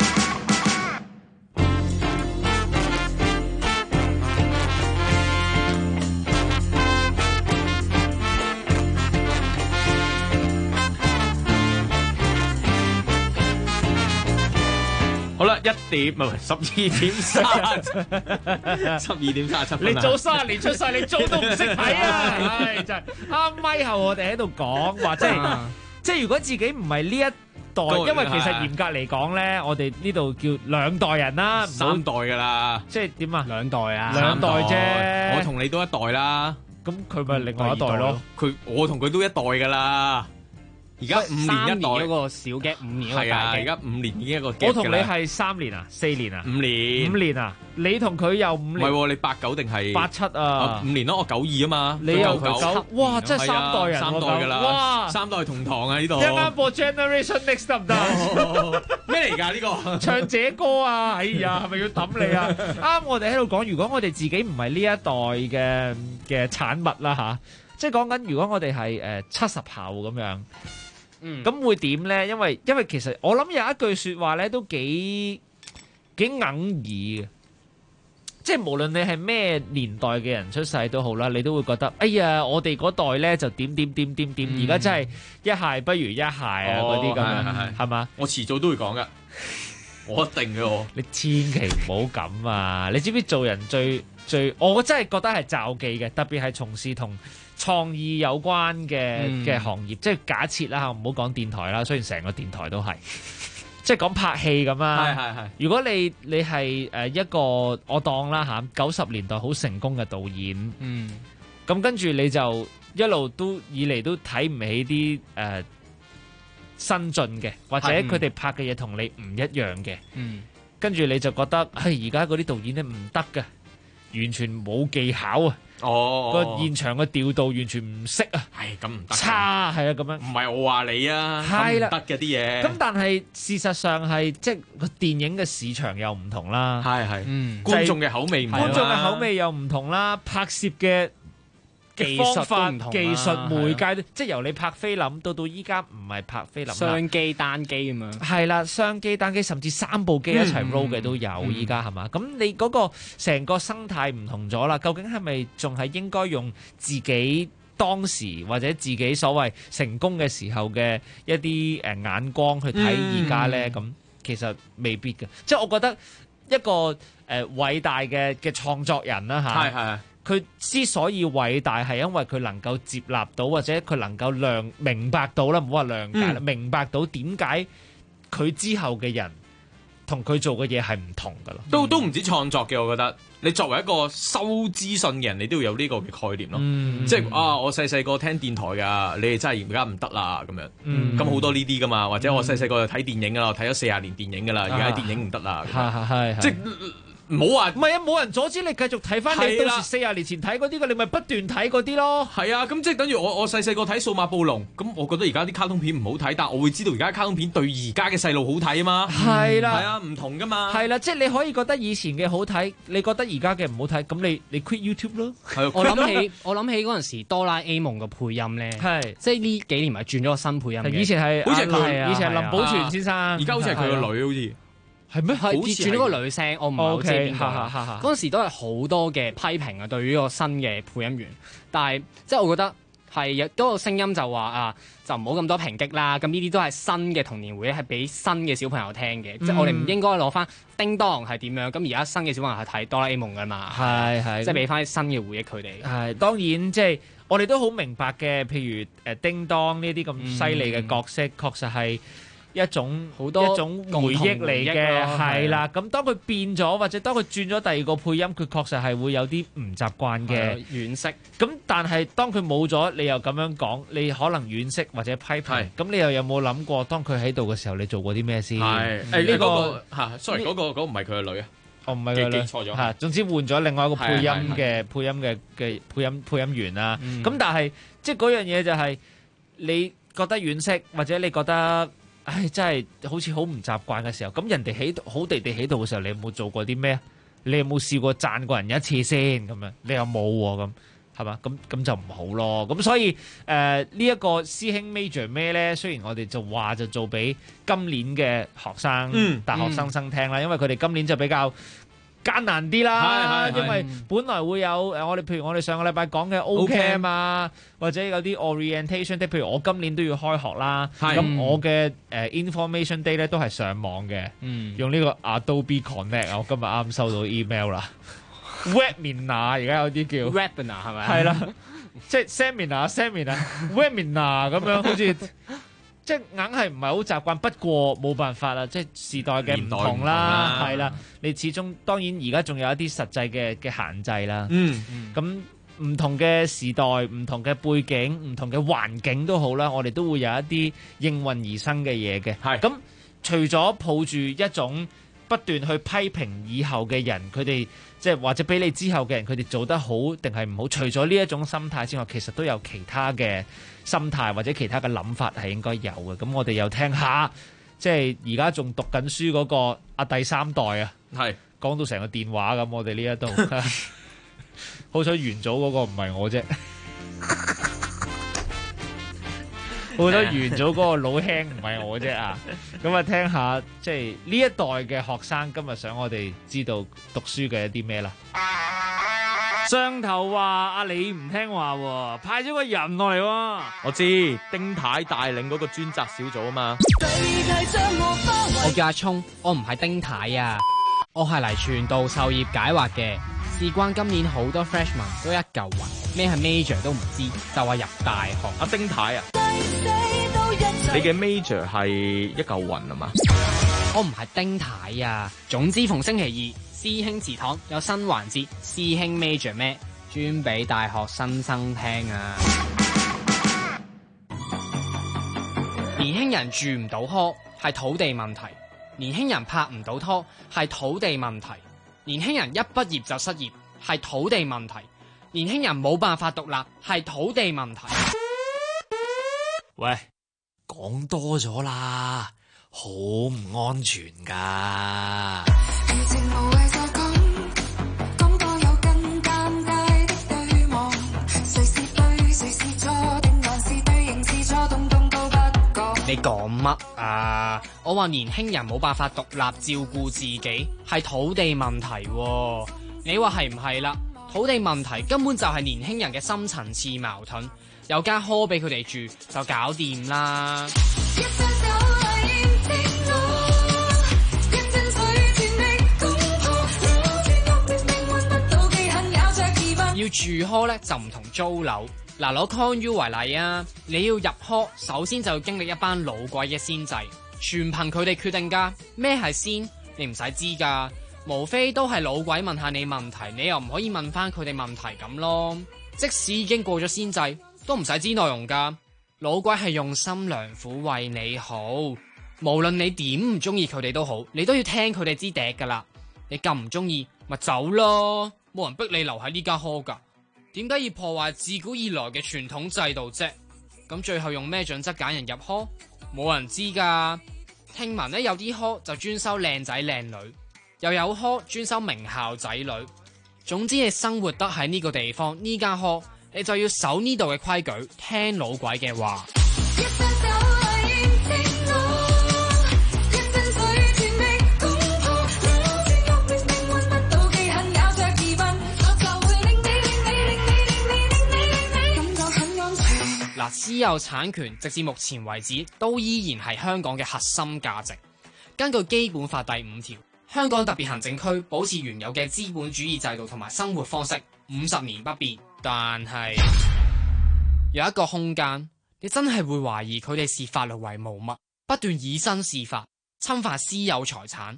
好啦，12點3，12點37分。 你做30年出世，你租都唔識睇啊！唉，真係啱咪後我哋喺度講話，即係如果自己唔係呢一代，因為其實嚴格嚟講咧，我哋呢度叫兩代人啦 ，3代噶啦， 即係點啊 ？2代啊 ，2代啫。 我同你都一代啦， 咁佢咪另外一代咯？ 我同佢都一代噶啦。而家5年一代嗰個小嘅5年一個大嘅。係啊， 而家5年已經一個 gap 我同你係3年啊，4年啊 ，5年啊，你同佢又5年。 唔係喎，你89定係 87啊 ？5年咯，我92啊嘛。 你又9，哇！真係3代人 ，3代㗎啦，哇！3代同堂啊呢度。一啱播 Generation Next 得唔得？ 咩嚟㗎呢個？ 唱這歌啊！哎呀，係咪要揼你啊？啱我哋喺度講，如果我哋自己唔係呢一代嘅產物啦嚇，即係講緊如果我哋係70後咁樣。咁會點咧？因為其實我諗有一句説話咧都幾硬耳嘅， 即係無論你係咩年代嘅人出世都好啦，你都會覺得，哎呀，我哋嗰代咧就點，而家真係一鞋不如一鞋啊嗰啲咁樣，係嘛？ 我遲早都會講噶，我一定嘅我。 你千祈唔好咁啊！你知唔知做人最，我真係覺得係罩忌嘅，特別係從事同創意有關嘅行業，即係假設啦，唔好講電台啦，雖然成個電台都係。即係講拍戲咁啊！ 係。 如果你係一個我當啦嚇90年代好成功嘅導演，咁跟住你就一路都以嚟都睇唔起啲新進嘅，或者佢哋拍嘅嘢同你唔一樣嘅，跟住你就覺得而家嗰啲導演咧唔得嘅，完全冇技巧啊！個現場嘅調度完全唔識啊！ 係咁唔得， 差係啊咁樣。 唔係我話你啊， 係啦， 得嘅啲嘢。 咁但係事實上係即係個電影嘅市場又唔同啦， 係，觀眾嘅口味唔同啦， 觀眾嘅口味又唔同啦，拍攝嘅方法、技術媒介，即係由你拍菲林到依家唔係拍菲林， 雙機單機咁樣。 係啦，雙機單機甚至3部機一齊 roll 嘅都有，依家係嘛？咁你嗰個成個生態唔同咗啦，究竟係咪仲係應該用自己當時或者自己所謂成功嘅時候嘅一啲眼光去睇而家呢？咁其實未必嘅，即係我覺得一個偉大嘅創作人啦嚇。係。佢之所以偉大係因為佢能夠接納到或者佢能夠明白到啦，唔好話諒解啦，明白到點解佢之後嘅人同佢做嘅嘢係唔同噶咯。 都唔止創作嘅，我覺得你作為一個收資訊嘅人，你都要有呢個嘅概念咯。即係我細個聽電台㗎，你哋真係而家唔得啦咁樣。咁好多呢啲㗎嘛，或者我細個就睇電影㗎啦，我睇咗40年電影㗎啦，而家電影唔得啦。 係即係。唔好話， 唔係啊！冇人阻止你繼續睇翻你到時40年前睇嗰啲嘅，你咪不斷睇嗰啲咯。 係啊，咁即係等於我細個睇數碼暴龍，咁我覺得而家啲卡通片唔好睇，但我會知道而家卡通片對而家嘅細路好睇啊嘛。 係啦， 係啊，唔同噶嘛。 係啦，即係你可以覺得以前嘅好睇，你覺得而家嘅唔好睇，咁你 quit YouTube 咯。 我諗起嗰陣時哆啦 A 夢嘅配音咧，係即係呢幾年咪轉咗個新配音嘅。 以前係好似佢， 以前係林保全先生， 而家好似係佢個女好似。 係咩？係轉咗個女聲，我唔係好知邊個。嗰陣時都係好多嘅批評啊，對於呢個新嘅配音員。但係即係我覺得係有嗰個聲音就話啊，就唔好咁多抨擊啦。咁呢啲都係新嘅童年回憶，係俾新嘅小朋友聽嘅。即係我哋唔應該攞翻叮當係點樣。咁而家新嘅小朋友係睇哆啦 A 夢㗎嘛。係，即係俾翻新嘅回憶佢哋。 係當然即係我哋都好明白嘅。譬如叮當呢啲咁犀利嘅角色，確實係一種回憶嚟嘅，係啦。咁當佢變咗，或者當佢轉咗第二個配音，佢確實係會有啲唔習慣嘅惋惜。 咁但係當佢冇咗，你又咁樣講，你可能惋惜或者批評。咁你又有冇諗過，當佢喺度嘅時候，你做過啲咩先？ 係呢個嚇，sorry，嗰個唔係佢個女啊。 哦，唔係佢女，記錯咗嚇。總之換咗另外一個配音員啦。咁但係即係嗰樣嘢就係你覺得惋惜，或者你覺得唉，真係好似好唔習慣嘅時候，咁人哋好地地喺度嘅時候，你有冇做過啲咩？你有冇試過讚過人一次先咁樣？你又冇喎，咁係嘛？咁就唔好咯。咁所以呢一個師兄 major 咩咧？雖然我哋就話就做俾今年嘅學生、大學生聽啦，因為佢哋今年就比較艱難啲啦，因為本來會有譬如我哋上個禮拜講嘅 O-Camp 啊，或者有啲 orientation day，譬如我今年都要開學啦，咁我嘅information day 咧都係上網嘅，用呢個 Adobe Connect 啊，我今日啱收到 email 啦，webinar 而家有啲叫 webinar 係咪？ 係啦，即係 seminar、webinar 咁樣，好似。即係硬係唔係好習慣，不過冇辦法啦，即係時代嘅唔同啦，係啦，你始終當然而家仲有一啲實際嘅限制啦。咁唔同嘅時代、唔同嘅背景、唔同嘅環境都好啦，我哋都會有一啲應運而生嘅嘢嘅。係咁，除咗抱住一種不斷去批評以後嘅人，佢哋即係或者比你之後嘅人，佢哋做得好定係唔好，除咗呢一種心態之外，其實都有其他嘅心態或者其他嘅諗法係應該有嘅。咁我哋又聽下，即係而家仲讀緊書嗰個第三代啊，係講到成個電話咁，我哋呢一度好彩元祖嗰個唔係我啫。 好多元祖嗰個老輕唔係我啫啊！咁啊，聽下即係呢一代嘅學生今日想我哋知道讀書嘅一啲咩啦。上頭話阿李唔聽話喎，派咗個人落嚟喎。 我知丁太帶領嗰個專責小組啊嘛。 我叫阿聰，我唔係丁太啊，我係嚟傳道授業解惑嘅。事關今年好多 freshman 都一嚿雲，咩係 major 都唔知，就話入大學。 阿丁太啊，你嘅 major 係一嚿雲啊嘛？ 我唔係丁太啊。總之逢星期二師兄祠堂有新環節，師兄 major 咩？專俾大學新生聽啊！年輕人住唔到 hall 係土地問題，年輕人拍唔到拖係土地問題，年輕人一畢業就失業係土地問題，年輕人冇辦法獨立係土地問題。 喂，講多咗啦，好唔安全㗎。 你講乜啊？我話年輕人冇辦法獨立照顧自己係土地問題喎。你話係唔係啦？土地問題根本就係年輕人嘅深層次矛盾，有間 hall 俾佢哋住就搞掂啦。要住 hall 咧就唔同租樓。嗱，攞 Con U 為例啊，你要入 hall，首先就要經歷一班老鬼嘅先制，全憑佢哋決定㗎。咩係先？你唔使知㗎，無非都係老鬼問下你問題，你又唔可以問翻佢哋問題咁咯。即使已經過咗先制，都唔使知內容㗎。老鬼係用心良苦為你好，無論你點唔中意佢哋都好，你都要聽佢哋支笛㗎啦。你咁唔中意，咪走咯，冇人逼你留喺呢間 hall 㗎。點解要破壞自古以來嘅傳統制度啫？咁最後用咩準則揀人入 hall？冇人知㗎。聽聞咧有啲 hall 就專收靚仔靚女，又有 hall 專收名校仔女。總之你生活得喺呢個地方呢間 hall，你就要守呢度嘅規矩，聽老鬼嘅話。嗱，私有產權直至目前為止都依然係香港嘅核心價值。根據基本法第5條，香港特別行政區保持原有嘅資本主義制度同埋生活方式50年不變。但係有一個空間，你真係會懷疑佢哋視法律為無物，不斷以身試法，侵犯私有財產。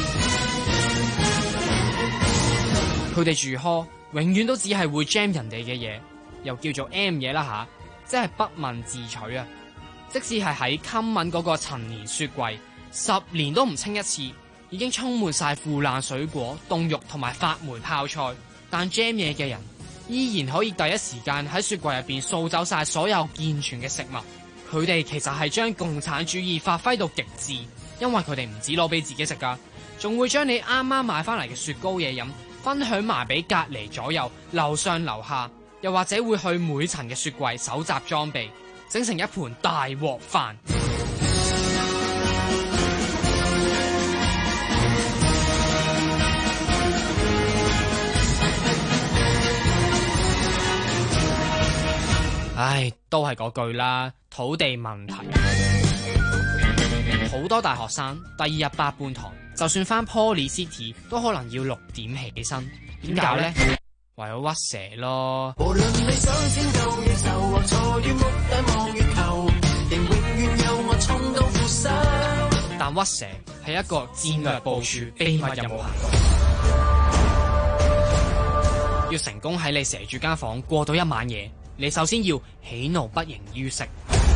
佢哋住 hall，永遠都只係會 jam 人哋嘅嘢，又叫做 M 嘢啦吓。即係不問自取啊！即使係喺襟文嗰個陳年雪櫃，10年都唔清一次，已經充滿晒腐爛水果、凍肉同埋發霉泡菜，但 jam 嘢嘅人依然可以第一時間喺雪櫃入邊掃走晒所有健全嘅食物。佢哋其實係將共產主義發揮到極致，因為佢哋唔止攞俾自己食噶，仲會將你啱啱買翻嚟嘅雪糕嘢飲分享埋俾隔離左右、樓上樓下。又或者會去每層嘅雪櫃搜集裝備，整成一盤大鑊飯。唉，都係嗰句啦，土地問題。好多大學生第2日8半堂，就算返 Poly City 都可能要6點起身。點解呢？唯有屈蛇咯。無論你想拯救宇宙或坐於屋頂望月球，仍永遠有我衝到扶手。但屈蛇係一個戰略部署秘密任務行動。要成功喺你蛇住間房過到一晚夜，你首先要喜怒不形於色。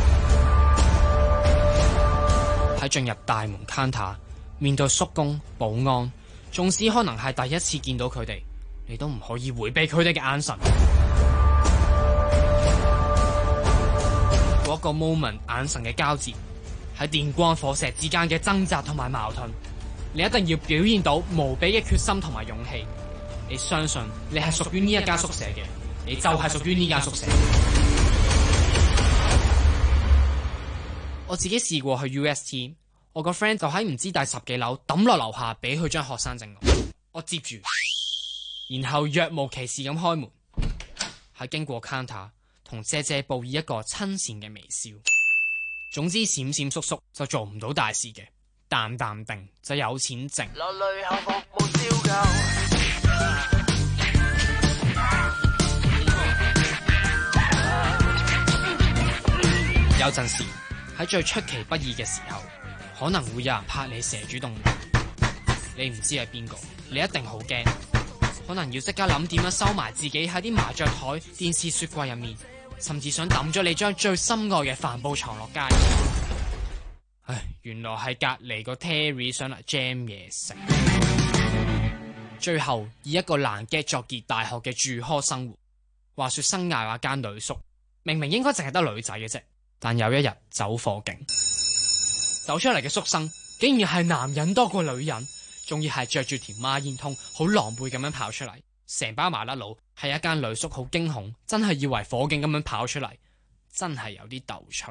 喺進入大門 counter， 面對叔公保安，縱使可能係第一次見到佢哋，你都唔可以迴避佢哋嘅眼神。嗰個 moment 眼神嘅交接，喺電光火石之間嘅掙扎同埋矛盾，你一定要表現到無比嘅決心同埋勇氣。你相信你係屬於呢一間宿舍嘅，你就係屬於呢間宿舍。 我自己試過去 UST， 我個 friend 就喺唔知第10幾樓抌落樓下，俾佢張學生證我接住，然後若無其事咁開門，喺經過 counter 同姐姐報以一個親善嘅微笑。總之閃閃縮縮就做唔到大事嘅，淡淡定就有錢剩。 落淚後服務照舊。 有陣時喺最出其不意嘅時候，可能會有人拍你蛇主動，你唔知係邊個，你一定好驚，可能要即刻諗點樣收埋自己喺啲麻雀台、電視雪櫃入面，甚至想抌咗你張最心愛嘅帆布床落街。唉，原來係隔離個 Terry 上嚟 jam 嘢食，最後以一個爛 get 作結大學嘅住 hall 生活。話說生涯話間女宿，明明應該淨係得女仔嘅啫。但有一日走火警，走出嚟嘅宿生竟然係男人多過女人，仲要係着住條孖煙通，好狼狽咁樣跑出嚟，成班麻甩佬係一間女宿，好驚恐，真係以為火警咁樣跑出嚟，真係有啲逗趣。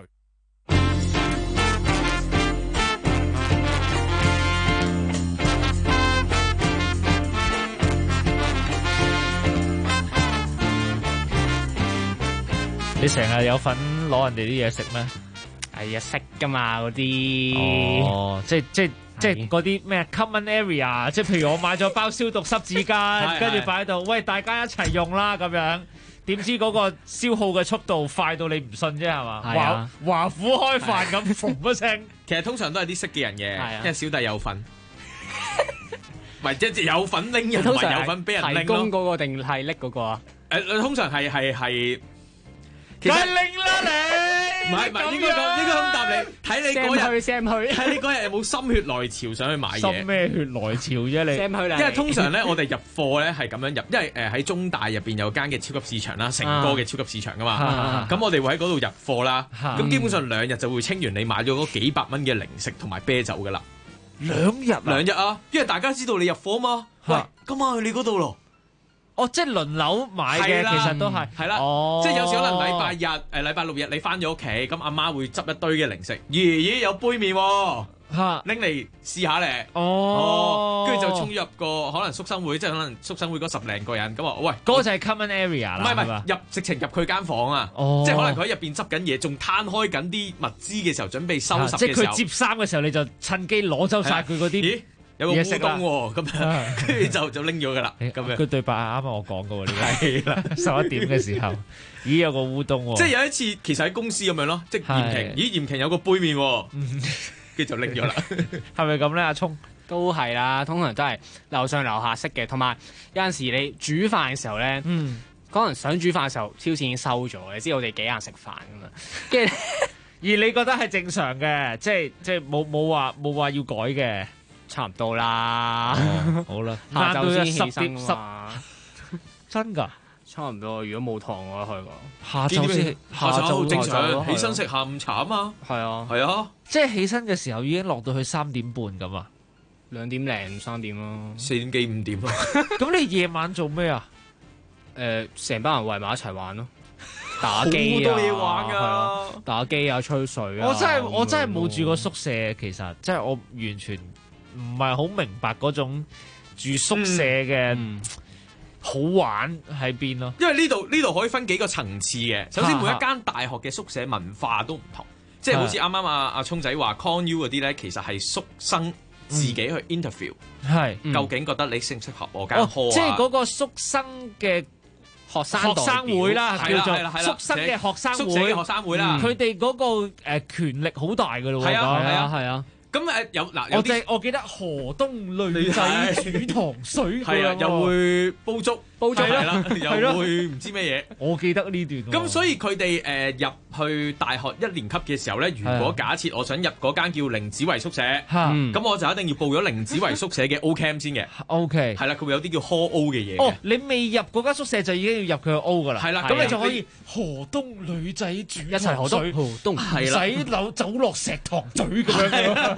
你成日有份攞人哋啲嘢食咩？ 係啊，識噶嘛嗰啲。 哦，即係嗰啲咩 common area， 即係譬如我買咗包消毒濕紙巾，跟住擺喺度，喂，大家一齊用啦咁樣。點知嗰個消耗嘅速度快到你唔信啫係嘛？ 係啊， 華府開飯咁，嘭一聲。 其實通常都係啲識嘅人嘅，因為小弟有份。唔係即係有份拎人，同埋有份俾人拎咯。 提供嗰個定係拎嗰個啊？ 通常係。 梗係拎啦你， 唔係應該咁答你，睇你嗰日睇你嗰日有冇心血來潮想去買嘢？ 心咩血來潮啫你？ 因為通常咧，我哋入貨咧係咁樣入，因為喺中大入邊有間嘅超級市場啦，成哥嘅超級市場噶嘛，咁我哋會喺嗰度入貨啦，咁基本上2日就會清完你買咗嗰幾百蚊嘅零食同埋啤酒噶啦。2日啊，因為大家知道你入貨嘛，喂，今晚去你嗰度咯。 哦，即係輪流買嘅，其實都係。 係啦，即係有時可能禮拜日、禮拜6日你翻咗屋企，咁阿媽會執一堆嘅零食，咦有杯麵喎，拎嚟試下咧。跟住就衝入個可能宿生會，即係可能宿生會嗰10零個人，咁話喂， 嗰個就係 common area 啦。 唔係直情入佢間房啊，即係可能佢喺入邊執緊嘢，仲攤開緊啲物資嘅時候，準備收拾嘅時候。 即係佢接衫嘅時候，你就趁機攞走晒佢嗰啲。 有個烏冬喎，咁樣跟住就拎咗噶啦，咁樣。 佢對白啱啱我講過喎，呢個係啦，11點嘅時候，咦有個烏冬喎。 即係有一次，其實喺公司咁樣咯，即係嚴瓊，嚴瓊有個杯麵喎，跟住就拎咗啦。 係咪咁咧？阿聰都係啦，通常都係樓上樓下識嘅，同埋有陣時你煮飯嘅時候咧，可能想煮飯嘅時候，超市已經收咗，你知我哋幾晏食飯噶嘛，跟住而你覺得係正常嘅，即係冇話要改嘅。 差唔多啦， 好啦， 下晝先起身嘛， 真㗎， 差唔多。如果冇堂我去過， 下晝正常，起身食下午茶啊嘛。 係啊， 即係起身嘅時候已經落到去3點半咁啊 ，2點零3點咯 ，4點幾5點咯。 咁你夜晚做咩啊？ 成班人圍埋一齊玩咯。打機啊， 好多嘢玩㗎， 打機啊，吹水啊。 我真係冇住過宿舍，其實即係我完全唔係好明白嗰種住宿舍嘅好玩喺邊咯。 因為呢度可以分幾個層次嘅。首先每一間大學嘅宿舍文化都唔同，即係好似啱啱阿聰仔話 Con U 嗰啲咧，其實係宿生自己去 interview，究竟覺得你適唔適合我間 hall 啊？ 即係嗰個宿生嘅。學生會啦，叫做宿舍嘅學生會啦，佢哋嗰個權力好大㗎咯喎， 係啊。 咁有我記得河東女仔煮糖水， 係啊，又會煲粥係啦，又會唔知咩嘢。 我記得呢段。 咁所以佢哋入去大學1年級嘅時候咧，如果假設我想入嗰間叫凌子維宿舍，咁我就一定要報咗凌子維宿舍嘅 O Camp 先嘅。 OK， 係啦，佢會有啲叫 Hall O 嘅嘢。 哦，你未入嗰間宿舍就已經要入佢嘅 O 噶啦。 係啦， 咁你就可以河東女仔煮糖水， 河東唔使走落石塘咀咁樣。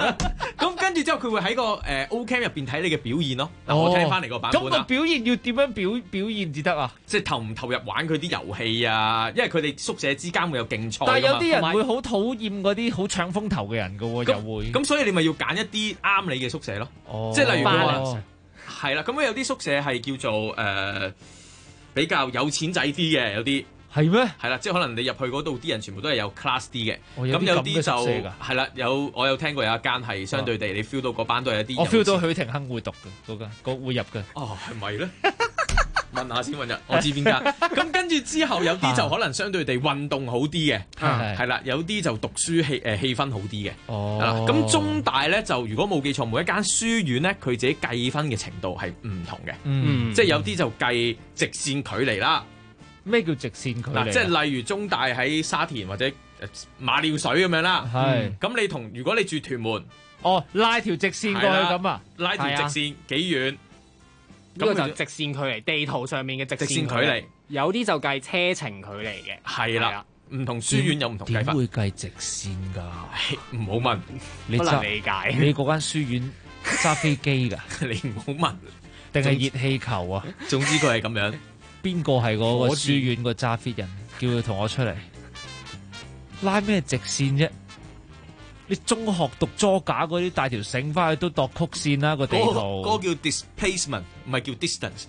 咁跟住之後，佢會喺個O Cam 入邊睇你嘅表現咯。嗱，我聽翻嚟個版本咁個表現要點樣表現至得啊？ 即係投唔投入玩佢啲遊戲啊？因為佢哋宿舍之間會有競賽。 但係有啲人會好討厭嗰啲好搶風頭嘅人㗎喎，又會。 咁所以你咪要揀一啲啱你嘅宿舍咯。即係例如係啦，咁有啲宿舍係叫做比較有錢仔啲嘅，有啲。 係咩？ 係啦，即係可能你入去嗰度啲人全部都係有 class 啲嘅，咁有啲就係啦，我有聽過有一間係相對地，你 feel 到嗰班都係一啲。 我 feel 到許廷鏗會讀嘅嗰間，會入嘅。 哦，係咪咧？問下先，我知邊間。咁跟住之後有啲就可能相對地運動好啲嘅，係啦，有啲就讀書氣氛好啲嘅。哦，咁中大咧就如果冇記錯，每一間書院咧佢自己計分嘅程度係唔同嘅，即係有啲就計直線距離啦。 咩叫直線距離？ 即係例如中大喺沙田或者馬料水咁樣啦。係。咁你如果你住屯門， 拉條直線過去咁啊？ 拉條直線幾遠？ 呢個就直線距離，地圖上面嘅直線距離。有啲就計車程距離嘅。 係啦，唔同書院有唔同計法。 點會計直線㗎？ 唔好問， 不能理解。 你嗰間書院揸飛機㗎？ 你唔好問， 定係熱氣球啊？ 總之佢係咁樣。 邊個係嗰個書院個揸 fit 人？叫佢同我出嚟拉咩直線啫？你中學讀裝架嗰啲帶條繩翻去都度曲線啦，個地圖。 嗰個叫 displacement， 唔係叫 distance。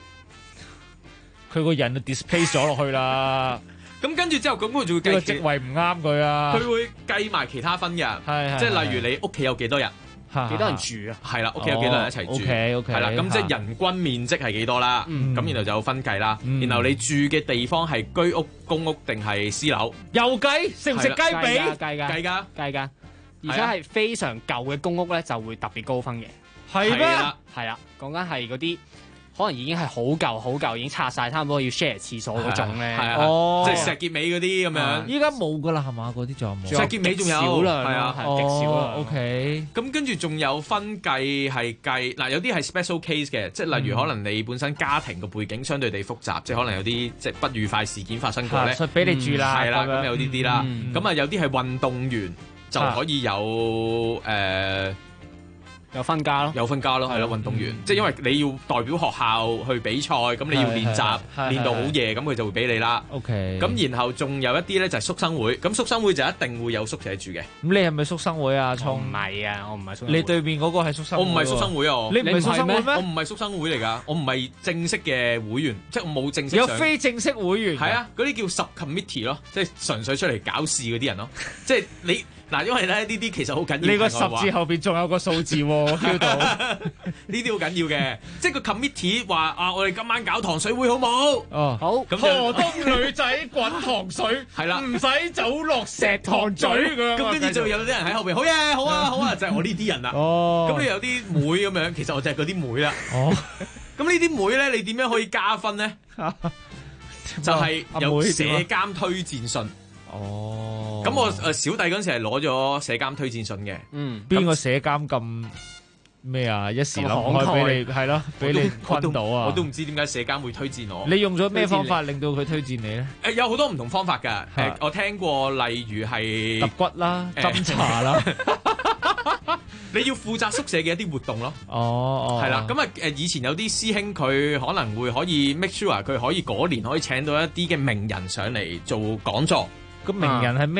佢個人就 displace 咗落去啦。 咁跟住之後，咁佢就會計個職位唔啱佢啊。 佢會計埋其他分嘅，即係例如你屋企有幾多人。 幾多人住啊？ 係啦，屋企有幾多人一齊住？係啦，咁即係人均面積係幾多啦？咁然後就有分計啦。然後你住嘅地方係居屋、公屋定係私樓？ 又計食唔食雞髀？ 計㗎。而且係非常舊嘅公屋咧，就會特別高分嘅。 係咩？ 係啦，講緊係嗰啲可能已經係好舊，已經拆晒，差唔多要 share 廁所嗰種咧。 即係石硤尾嗰啲咁樣。 依家冇㗎啦，係嘛？嗰啲仲有冇？ 石硤尾仲有少量， 係啊， 極少量。 OK。 咁跟住仲有分計係計嗱，有啲係 special case 嘅，即係例如可能你本身家庭嘅背景相對地複雜，即係可能有啲即係不愉快事件發生過咧， 俾你住啦。 係啦，咁有呢啲啦。咁啊有啲係運動員就可以有分加咯， 係咯，運動員，即係因為你要代表學校去比賽，咁你要練習，練到好夜，咁佢就會俾你啦。 OK。 咁然後仲有一啲咧就係宿生會，咁宿生會就一定會有宿舍住嘅。 咁你係咪宿生會啊？ 我唔係啊，我唔係宿生會。 你對面嗰個係宿生會。 我唔係宿生會啊。 你唔係宿生會咩？ 我唔係宿生會嚟㗎，我唔係正式嘅會員，即係我冇正式。 有非正式會員。 係啊，嗰啲叫 subcommittee 咯，即係純粹出嚟搞事嗰啲人咯，即係你。嗱，因為咧呢啲其實好緊要。 你個10字後邊仲有個數字喎，我 feel 到。 呢啲好緊要嘅，即係個 committee 話我哋今晚搞糖水會好冇？ 哦，好。咁河東女仔滾糖水， 係啦， 唔使走落石塘咀咁。 咁跟住就有啲人喺後邊，好嘢，好啊，就係我呢啲人啦。哦。咁你有啲妹咁樣，其實我就係嗰啲妹啦。哦。咁呢啲妹咧，你點樣可以加分咧？就係有社監推薦信。哦，咁我小弟嗰陣時係攞咗社監推薦信嘅。 邊個社監咁咩啊？一時諗開俾你，係咯，俾你困到啊！ 我都唔知點解社監會推薦我。 你用咗咩方法令到佢推薦你咧？ 有好多唔同方法㗎。我聽過，例如係揼骨啦、斟茶啦。 你要負責宿舍嘅一啲活動咯。係啦。咁以前有啲師兄佢可能會可以 make sure 佢可以嗰年可以請到一啲嘅名人上嚟做講座。 個名人係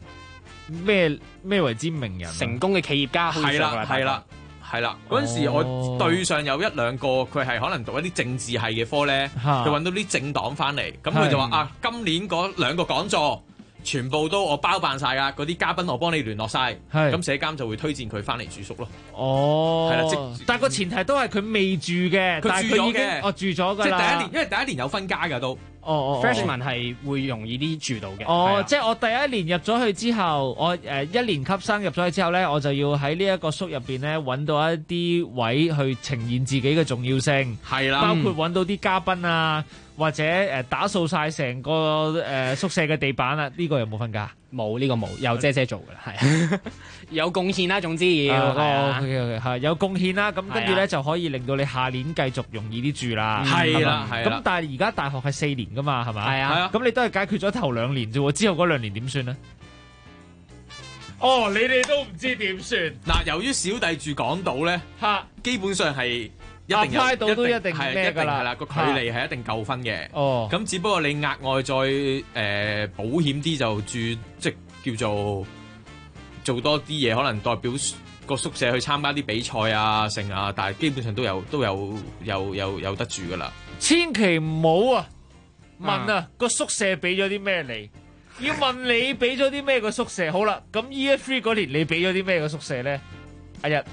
咩為之名人？ 成功嘅企業家。 係啦。嗰陣時我對上有一兩個，佢係可能讀一啲政治系嘅科咧，佢揾到啲政黨翻嚟，咁佢就話今年嗰兩個講座全部都我包辦晒㗎，嗰啲嘉賓我幫你聯絡晒，咁社監就會推薦佢翻嚟住宿咯。 哦，係啦，但係個前提都係佢未住嘅， 佢住咗嘅， 住咗㗎啦。 即係第一年，因為第一年有分家㗎都。 Freshman 係會容易啲住到嘅。 即係我第一年入咗去之後，我1年級生入咗去之後咧，我就要喺呢一個宿入邊咧揾到一啲位去呈現自己嘅重要性。係啦，包括揾到啲嘉賓啊，或者打掃晒成個宿舍嘅地板啊。呢個有冇分家？ 冇，呢個冇，由姐姐做嘅，係有貢獻啦。總之要係有貢獻啦。咁跟住咧就可以令到你下年繼續容易啲住啦。 係啦， 咁但係而家大學係4年噶嘛，係咪？ 係啊。 咁你都係解決咗頭2年啫喎，之後嗰2年點算咧？ 哦，你哋都唔知點算。 嗱，由於小弟住港島咧，基本上係一定有， 派到都一定係咩㗎啦， 係啦，個距離係一定夠分嘅。 哦， 咁只不過你額外再保險啲就住，即係叫做做多啲嘢，可能代表個宿舍去參加啲比賽啊、成啊，但係基本上都有得住㗎啦。 千祈唔好啊！問啊個宿舍俾咗啲咩你？要問你俾咗啲咩個宿舍？好啦，咁 Year 3嗰年你俾咗啲咩個宿舍咧？阿日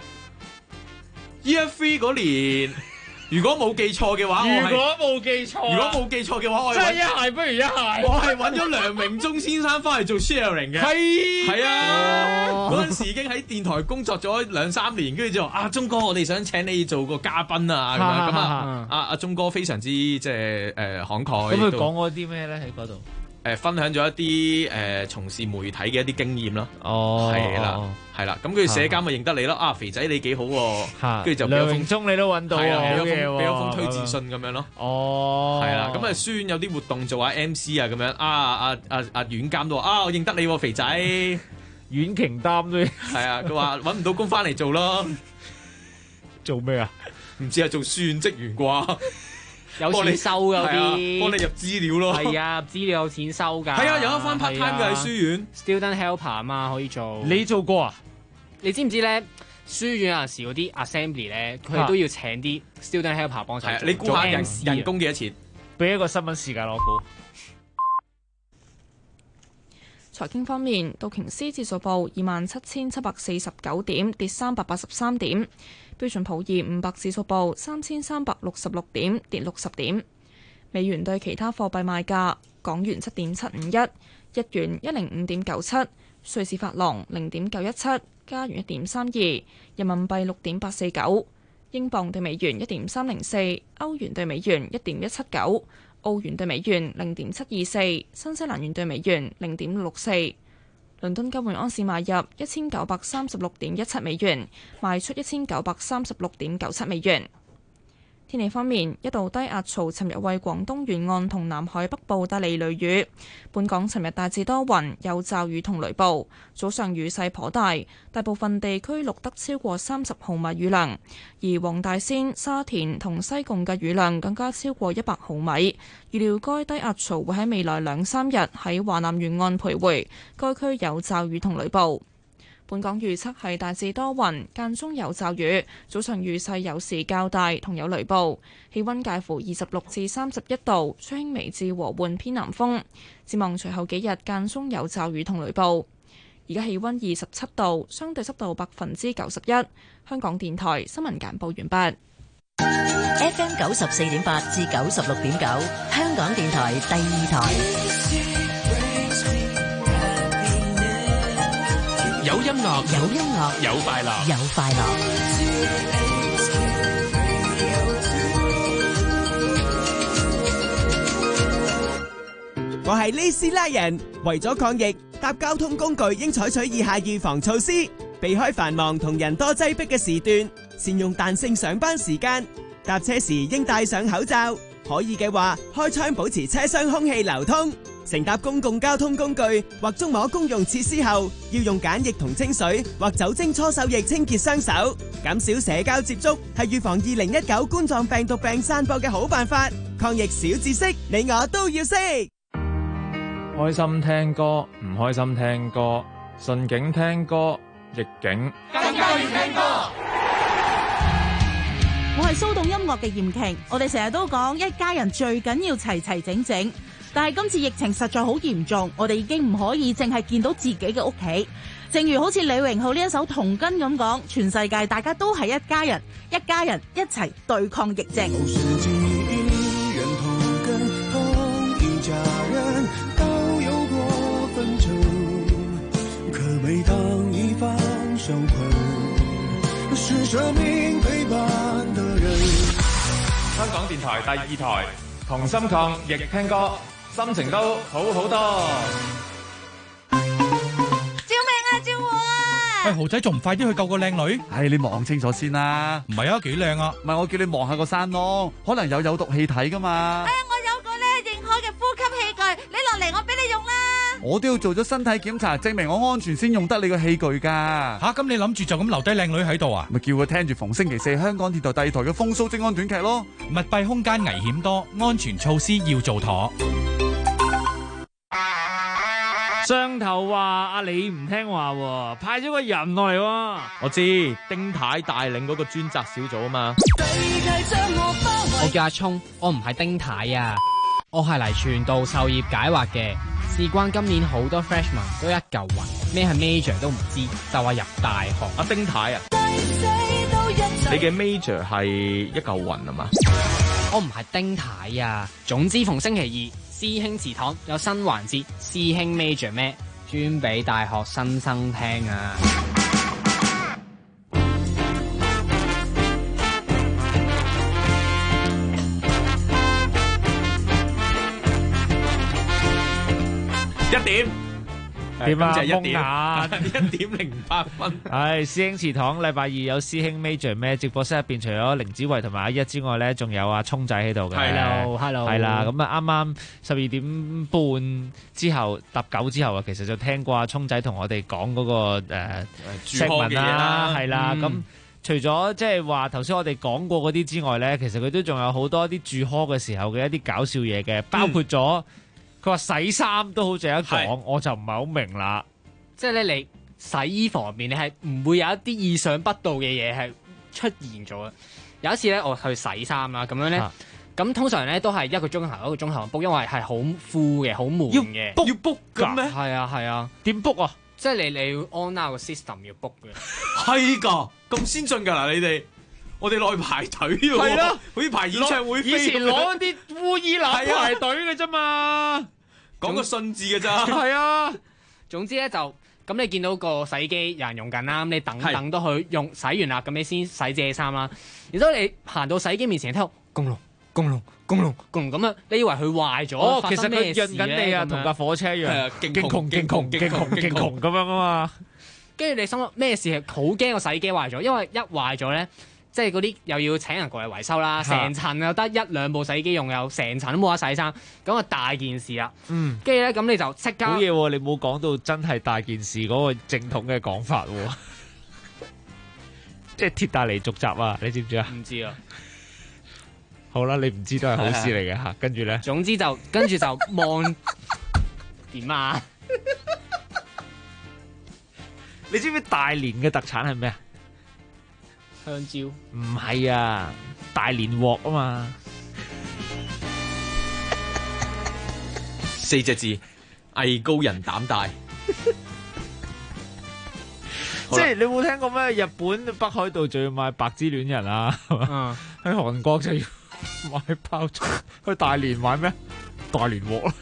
Year 3嗰年，如果冇記錯嘅話， 如果冇記錯嘅話， 我真係一鞋不如一鞋。 我係揾咗梁榮忠先生翻嚟做 sharing 嘅。係啊，嗰陣時已經喺電台工作咗2-3年，跟住就話鐘哥，我哋想請你做個嘉賓啊咁樣。咁阿鐘哥非常之即係慷慨。 咁佢講過啲咩咧喺嗰度？ 分享咗一啲從事媒體嘅一啲經驗咯。 哦， 係啦，咁佢社監咪認得你咯。啊，肥仔你幾好喎，跟住就梁榮忠你都揾到喎，好嘢喎， 俾咗封推薦信咁樣咯。 哦， 係啦，咁啊書院有啲活動做下 MC 啊咁樣。阿院監都話我認得你喎，肥仔。 苑瓊擔都係啊，佢話揾唔到工翻嚟做咯。 做咩啊？ 唔知係做書院職員啩？ 有錢收㗎啲， 幫你入資料咯。 係啊，資料有錢收㗎。 係啊，有一翻 part time 嘅喺書院 ，student helper 啊嘛，可以做。 你做過啊？ 你知唔知咧？書院有陣時嗰啲 assembly 咧，佢哋都要請啲 student helper 幫手做。 你估下人工幾多錢？ 俾一個新聞時間我估。 財經方面，道瓊斯指數報27,749點，跌383點；標準普爾500指數報3,366點，跌60點。美元對其他貨幣賣價：港元7.751，日元105.97，瑞士法郎0.917，加元1.32，人民幣6.849，英鎊對美元1.304，歐元對美元1.179。澳元對美元0.724，新西蘭元對美元0.64。倫敦金每盎司買入1936.17美元，賣出1936.97美元。天氣方面，一道低壓槽尋日為廣東沿岸同南海北部帶嚟雷雨。本港尋日大致多雲，有驟雨同雷暴，早上雨勢頗大，大部分地區錄得超過30毫米雨量，而黃大仙、沙田同西貢嘅雨量更加超過100毫米。預料該低壓槽會喺未來2-3日喺華南沿岸徘徊，該區有驟雨同雷暴。本港預測係大致多雲，間中有驟雨，早上雨勢有時較大，同有雷暴。氣溫介乎26至31度，吹輕微至和緩偏南風。展望隨後幾日間中有驟雨同雷暴。而家氣溫27度，相對濕度91%。香港電台新聞簡報完畢。 FM 94.8至96.9，香港電台第2台。 有音樂，有快樂， 有快樂。 我係呢斯拉人，為咗抗疫，搭交通工具應採取以下預防措施：避開繁忙同人多擠迫嘅時段，善用彈性上班時間，搭車時應戴上口罩，可以嘅話開窗保持車廂空氣流通。乘搭公共交通工具或觸摸公用設施後，要用梘液同清水或酒精搓手液清潔雙手。減少社交接觸係預防2019冠狀病毒病散播嘅好辦法。抗疫小知識，你我都要識。 開心聽歌，唔開心聽歌，順境聽歌，逆境更加要聽歌。 我係騷動音樂嘅嚴瓊，我哋成日都講一家人最緊要齊齊整整。但係今次疫情實在好嚴重，我哋已經唔可以淨係見到自己嘅屋企。正如好似李榮浩呢一首《童根》咁講，全世界大家都係一家人，一家人一齊對抗疫症。 同一家人都有過紛爭，可每當一方傷痕，是生命陪伴的人。 香港電台第2台，同心抗疫聽歌，心情都好好多。 救命啊！救我啊！ 喂，豪仔仲唔快啲去救個靚女？ 你望清楚先啦。 唔係啊，幾靚啊！ 唔係，我叫你望下個山窿，可能有毒氣體噶嘛。 我有個咧認可嘅呼吸器具，你落嚟我俾你用啦。 我都要做咗身體檢查，證明我安全先用得你個器具㗎。 咁你諗住就咁留低靚女喺度啊？ 咪叫佢聽住逢星期四香港電台第二台嘅風騷職安短劇咯。 密閉空間危險多，安全措施要做妥。 上頭話阿李唔聽話喎，派咗個人落嚟喎。 我知丁太帶領嗰個專責小組啊嘛。 我叫阿聰，我唔係丁太啊，我係嚟傳道授業解惑嘅。事關今年好多 freshman 都一嚿雲，咩係 major 都唔知，就話入大學。 阿丁太啊，你嘅 major 係一嚿雲啊嘛？ 我唔係丁太啊。總之逢星期二師兄祠堂有新環節，師兄 major 咩，專俾大學新生聽啊。 1點。 點啊？ 就係1點 1.08分。係師兄祠堂禮拜二有師兄 Major 咩？直播室入邊除咗凌子維同埋阿一之外咧，仲有阿聰仔喺度嘅。 Hello， 係啦，咁啊啱啱12點半之後搭9之後啊，其實就聽過阿聰仔同我哋講嗰個住科嘅嘢啦， 係啦，咁。除咗即係話頭先我哋講過嗰啲之外咧，其實佢都仲有好多啲住科嘅時候嘅一啲搞笑嘢嘅，包括咗佢話洗衫都好似一講，我就唔係好明啦。 即係咧，你洗衣房入面，你係唔會有一啲意想不到嘅嘢係出現咗嘅。有一次咧，我去洗衫啦，咁樣咧，咁通常咧都係1個鐘頭book，因為係好 full 嘅，好滿嘅。 要 book 㗎咩？ 係啊， 點 book 啊？ 即係你要 online 個 system 要 book 嘅。 係㗎，咁先進㗎啦，你哋。我哋落去排隊喎，係啦，好似排演唱會飛。 以前攞啲烏衣籃排隊嘅啫嘛， 講個信字嘅咋。 係啊， 總之咧就咁，你見到個洗衣機有人用緊啦，咁你等到佢用洗完啦，咁你先洗自己衫啦。然之後你行到洗衣機面前，聽到公龍咁樣，你以為佢壞咗？ 哦，其實佢潤緊你啊，同架火車一樣，勁窮咁樣啊嘛。 跟住你心諗咩事？係好驚個洗衣機壞咗，因為一壞咗咧，即係嗰啲又要請人過嚟維修啦，成層又得1-2部洗衣機用，又成層都冇得洗衫，咁啊大件事啦。跟住咧，咁你就即刻好嘢喎！你冇講到真係大件事嗰個正統嘅講法喎，即係鐵達尼續集啊！你知唔知啊？ 唔知啊。 好啦，你唔知都係好事嚟嘅嚇。跟住咧， 總之就跟住就望點啊？ 你知唔知大連嘅特產係咩啊？ 香蕉？ 唔係啊，大連鑊啊嘛。 4隻字，藝高人膽大。 即係你冇聽過咩？日本北海道就要買白之戀人啊，係嘛？喺韓國就要買包裝，去大連買咩？大連鑊咯。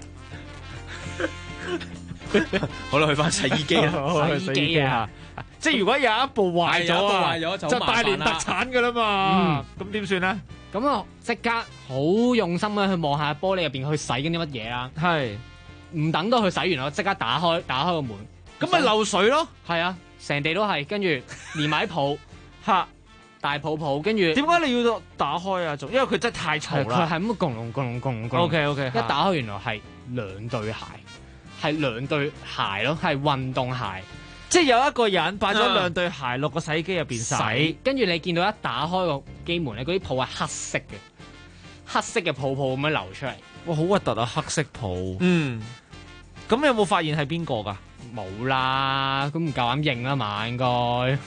好啦，去翻洗衣機啦， 洗衣機啊！即係如果有一部壞咗就大連特產噶啦嘛。咁點算咧？ 咁我即刻好用心咁去望下玻璃入邊去洗緊啲乜嘢啦。 係唔等到佢洗完，我即刻打開個門， 咁咪漏水咯。 係啊，成地都係，跟住連埋泡嚇大泡泡，跟住點解你要打開啊？因為佢真係太嘈啦。 佢係咁共隆。 OK， 一打開原來係兩對鞋，係兩對鞋咯，係運動鞋。 即係有一個人擺咗兩對鞋落個洗衣機入邊洗， 跟住你見到一打開個機門咧，嗰啲泡係黑色嘅，黑色嘅泡泡咁樣流出嚟。 哇，好核突啊！黑色泡。咁有冇發現係邊個㗎？ 冇啦，咁唔夠膽認啦嘛，應該。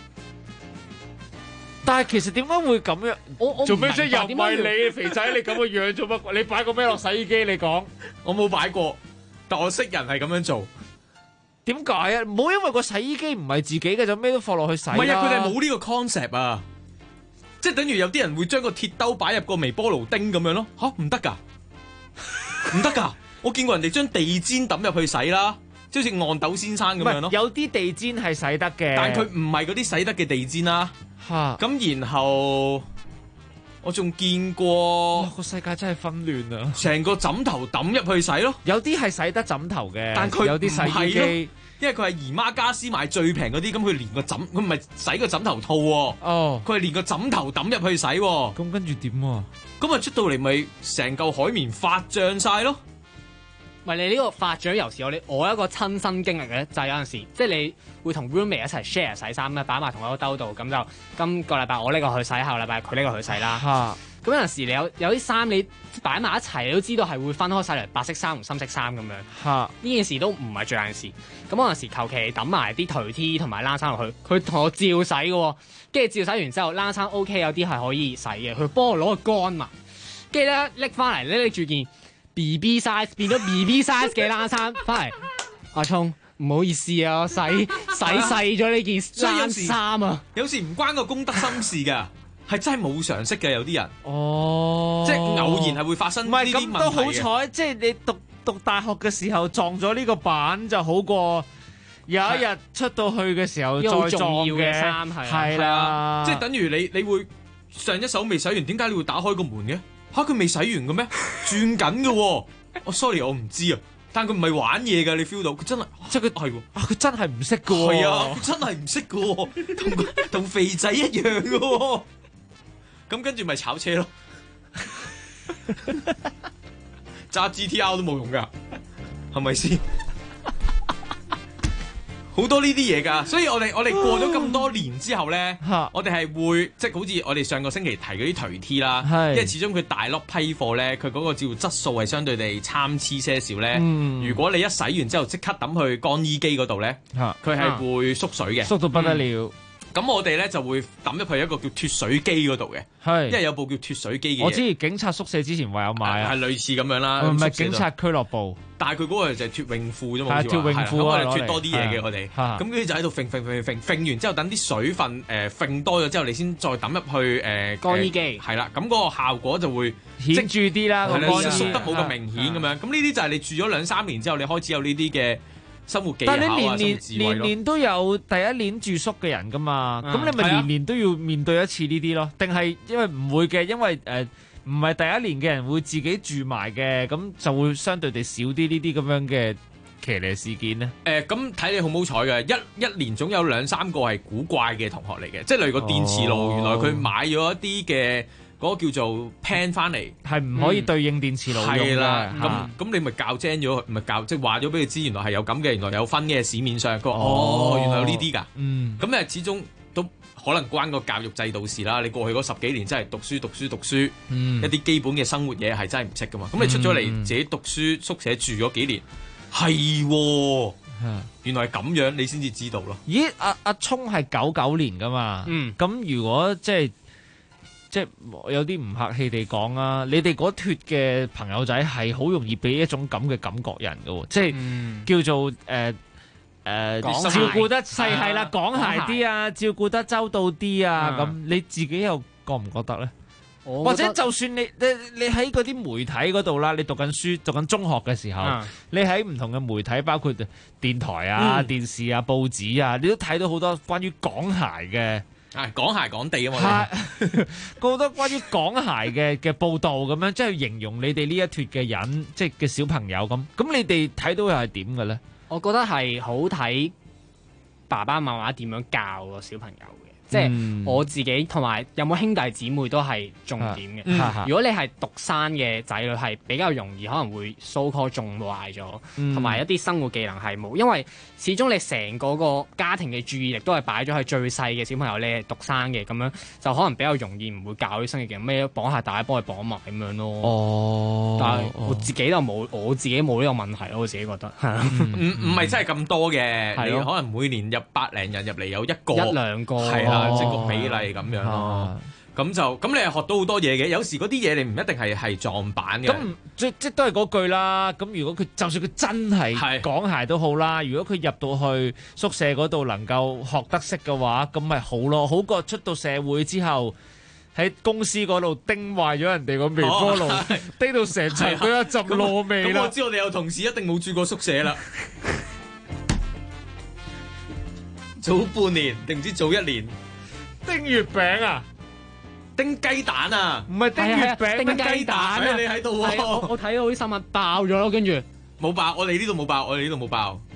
但係其實點解會咁樣？ 我做咩啫？又唔係你肥仔，你咁嘅樣做乜？你擺個咩落洗衣機？你講我冇擺過，但我識人係咁樣做。 點解啊？唔好因為個洗衣機唔係自己嘅就咩都放落去洗啦。 唔係啊，佢哋冇呢個 concept 啊，即係等於有啲人會將個鐵兜擺入個微波爐叮咁樣咯。吓，唔得㗎，唔得㗎！我見過人哋將地氈抌入去洗啦，即係好似憨豆先生咁樣咯。 有啲地氈係洗得嘅， 但佢唔係嗰啲洗得嘅地氈啦。咁然後我仲見過， 個世界真係紛亂啊！ 成個枕頭抌入去洗咯， 有啲係洗得枕頭嘅， 但佢有啲洗衣機， 因為佢係姨媽家私買最平嗰啲，咁佢連個枕，佢唔係洗個枕頭套喎，佢係連個枕頭抌入去洗喎。 咁跟住點啊？ 咁啊出到嚟咪成嚿海綿發脹晒咯。 唔係你呢個發獎遊時，我一個親身經歷嘅就係有陣時，即係你會同 roommate 一齊 share 洗衫咧，擺埋同一個兜度，咁就今個禮拜我呢個去洗，下個禮拜佢呢個去洗啦。咁有陣時你有啲衫你擺埋一齊，你都知道係會分開晒嚟，白色衫同深色衫咁樣。呢件事都唔係最大件事。咁有陣時求其抌埋啲頹 T 同埋冷衫落去，佢同我照洗嘅喎。跟住照洗完之後，冷衫 OK， 有啲係可以洗嘅。佢幫我攞個乾嘛，跟住咧拎翻嚟拎住件 BB size 變咗 BB size 嘅冷衫翻嚟。阿聰唔好意思啊，我洗細咗呢件冷衫啊。 有時唔關個公德心事㗎。係真係冇常識嘅有啲人，即係偶然係會發生呢啲問題嘅。唔係咁都好彩，即係你讀大學嘅時候撞咗呢個板就好過有一日出到去嘅時候再撞嘅衫係啦。 即係等於你會上一手未洗完，點解你會打開個門嘅？佢未洗完嘅咩？轉緊嘅喎。sorry 我唔知啊。但佢唔係玩嘢㗎，你 feel 到佢真係， 即係佢係喎，佢真係唔識㗎喎。 係啊，佢真係唔識㗎喎，同肥仔一樣㗎喎。咁跟住咪炒車咯，揸 GTR 都冇用噶，係咪先？好多呢啲嘢噶，所以我哋過咗咁多年之後咧，我哋係會即係好似我哋上個星期提嗰啲頹 T 啦，因為始終佢大粒批貨咧，佢嗰個照質素係相對地參差些少咧。如果你一洗完之後即刻抌去乾衣機嗰度咧，佢係會縮水嘅， 縮到不得了。 咁我哋咧就會抌入去一個叫脫水機嗰度嘅，因為有部叫脫水機嘅嘢。 我知警察宿舍之前話有買啊， 係類似咁樣啦。 唔係警察俱樂部， 但係佢嗰個就係脫泳褲啫嘛， 係脫泳褲咁我哋脫多啲嘢嘅我哋。咁跟住就喺度揈完之後，等啲水分揈多咗之後，你先再抌入去乾衣機。 係啦，咁嗰個效果就會顯著啲啦， 縮得冇咁明顯咁樣。咁呢啲就係你住咗2-3年之後，你開始有呢啲嘅生活技巧啊， 但係你年年都有第一年住宿嘅人噶嘛，咁你咪年年都要面對一次呢啲咯？定係因為唔會嘅，因為唔係第一年嘅人會自己住埋嘅，咁就會相對地少啲呢啲咁樣嘅騎呢事件呢？ 咁睇你好唔好彩嘅，一年總有2-3個係古怪嘅同學嚟嘅，即係例如個電磁爐，原來佢買咗一啲嘅。嗰個叫做 pan 翻嚟， 係唔可以對應電磁爐用嘅。係啦，咁你咪教精咗，咪教即係話咗俾佢知，原來係有咁嘅，原來有分嘅市面上。佢話原來有呢啲㗎。咁始終都可能關個教育制度事啦。你過去嗰10幾年真係讀書，一啲基本嘅生活嘢係真係唔識㗎嘛。咁你出咗嚟自己讀書宿舍住咗幾年，係原來係咁樣，你先至知道咯。 咦？阿聰係99年㗎嘛？咁如果即係有啲唔客氣地講啊，你哋嗰脫嘅朋友仔係好容易俾一種咁嘅感覺人嘅喎，即係叫做照顧得細係啦，講鞋啲啊，照顧得周到啲啊，咁你自己又覺唔覺得咧？或者就算你喺嗰啲媒體嗰度啦，你讀緊書讀緊中學嘅時候，你喺唔同嘅媒體，包括電台啊、電視啊、報紙啊，你都睇到好多關於港鞋嘅。 講鞋講地啊嘛， 好多關於港鞋嘅報導咁樣，即係形容你哋呢一脫嘅人，即係嘅小朋友咁。咁你哋睇到又係點嘅咧？ 我覺得係好睇爸爸媽媽點樣教個小朋友嘅。即係我自己同埋有冇兄弟姊妹都係重點嘅。如果你係獨生嘅仔女，係比較容易可能會 so call 縱壞咗，同埋一啲生活技能係冇，因為始終你成個家庭嘅注意力都係擺咗喺最細嘅小朋友，你係獨生嘅，咁樣就可能比較容易唔會教啲生活技能，咩綁鞋帶幫佢綁埋咁樣咯。但係我自己就冇，我自己冇呢個問題咯，我自己覺得唔係真係咁多嘅，你可能每年入100零人入嚟有1 兩個係啦。即個比例咁樣咯，咁你係學到好多嘢嘅。有時嗰啲嘢你唔一定係撞板嘅。 咁即都係嗰句啦。咁如果佢就算佢真係講鞋都好啦，如果佢入到去宿舍嗰度能夠學得識嘅話，咁咪好咯，好過出到社會之後喺公司嗰度叮壞咗人哋個微波爐，叮到成層都一陣燶味啦。 咁我知我哋有同事一定冇住過宿舍啦。早半年定唔知早1年？ 叮月餅啊， 叮雞蛋啊， 唔係叮月餅， 叮雞蛋啊！ 你喺度喎， 我睇到啲新聞爆咗咯，跟住冇爆，我哋呢度冇爆，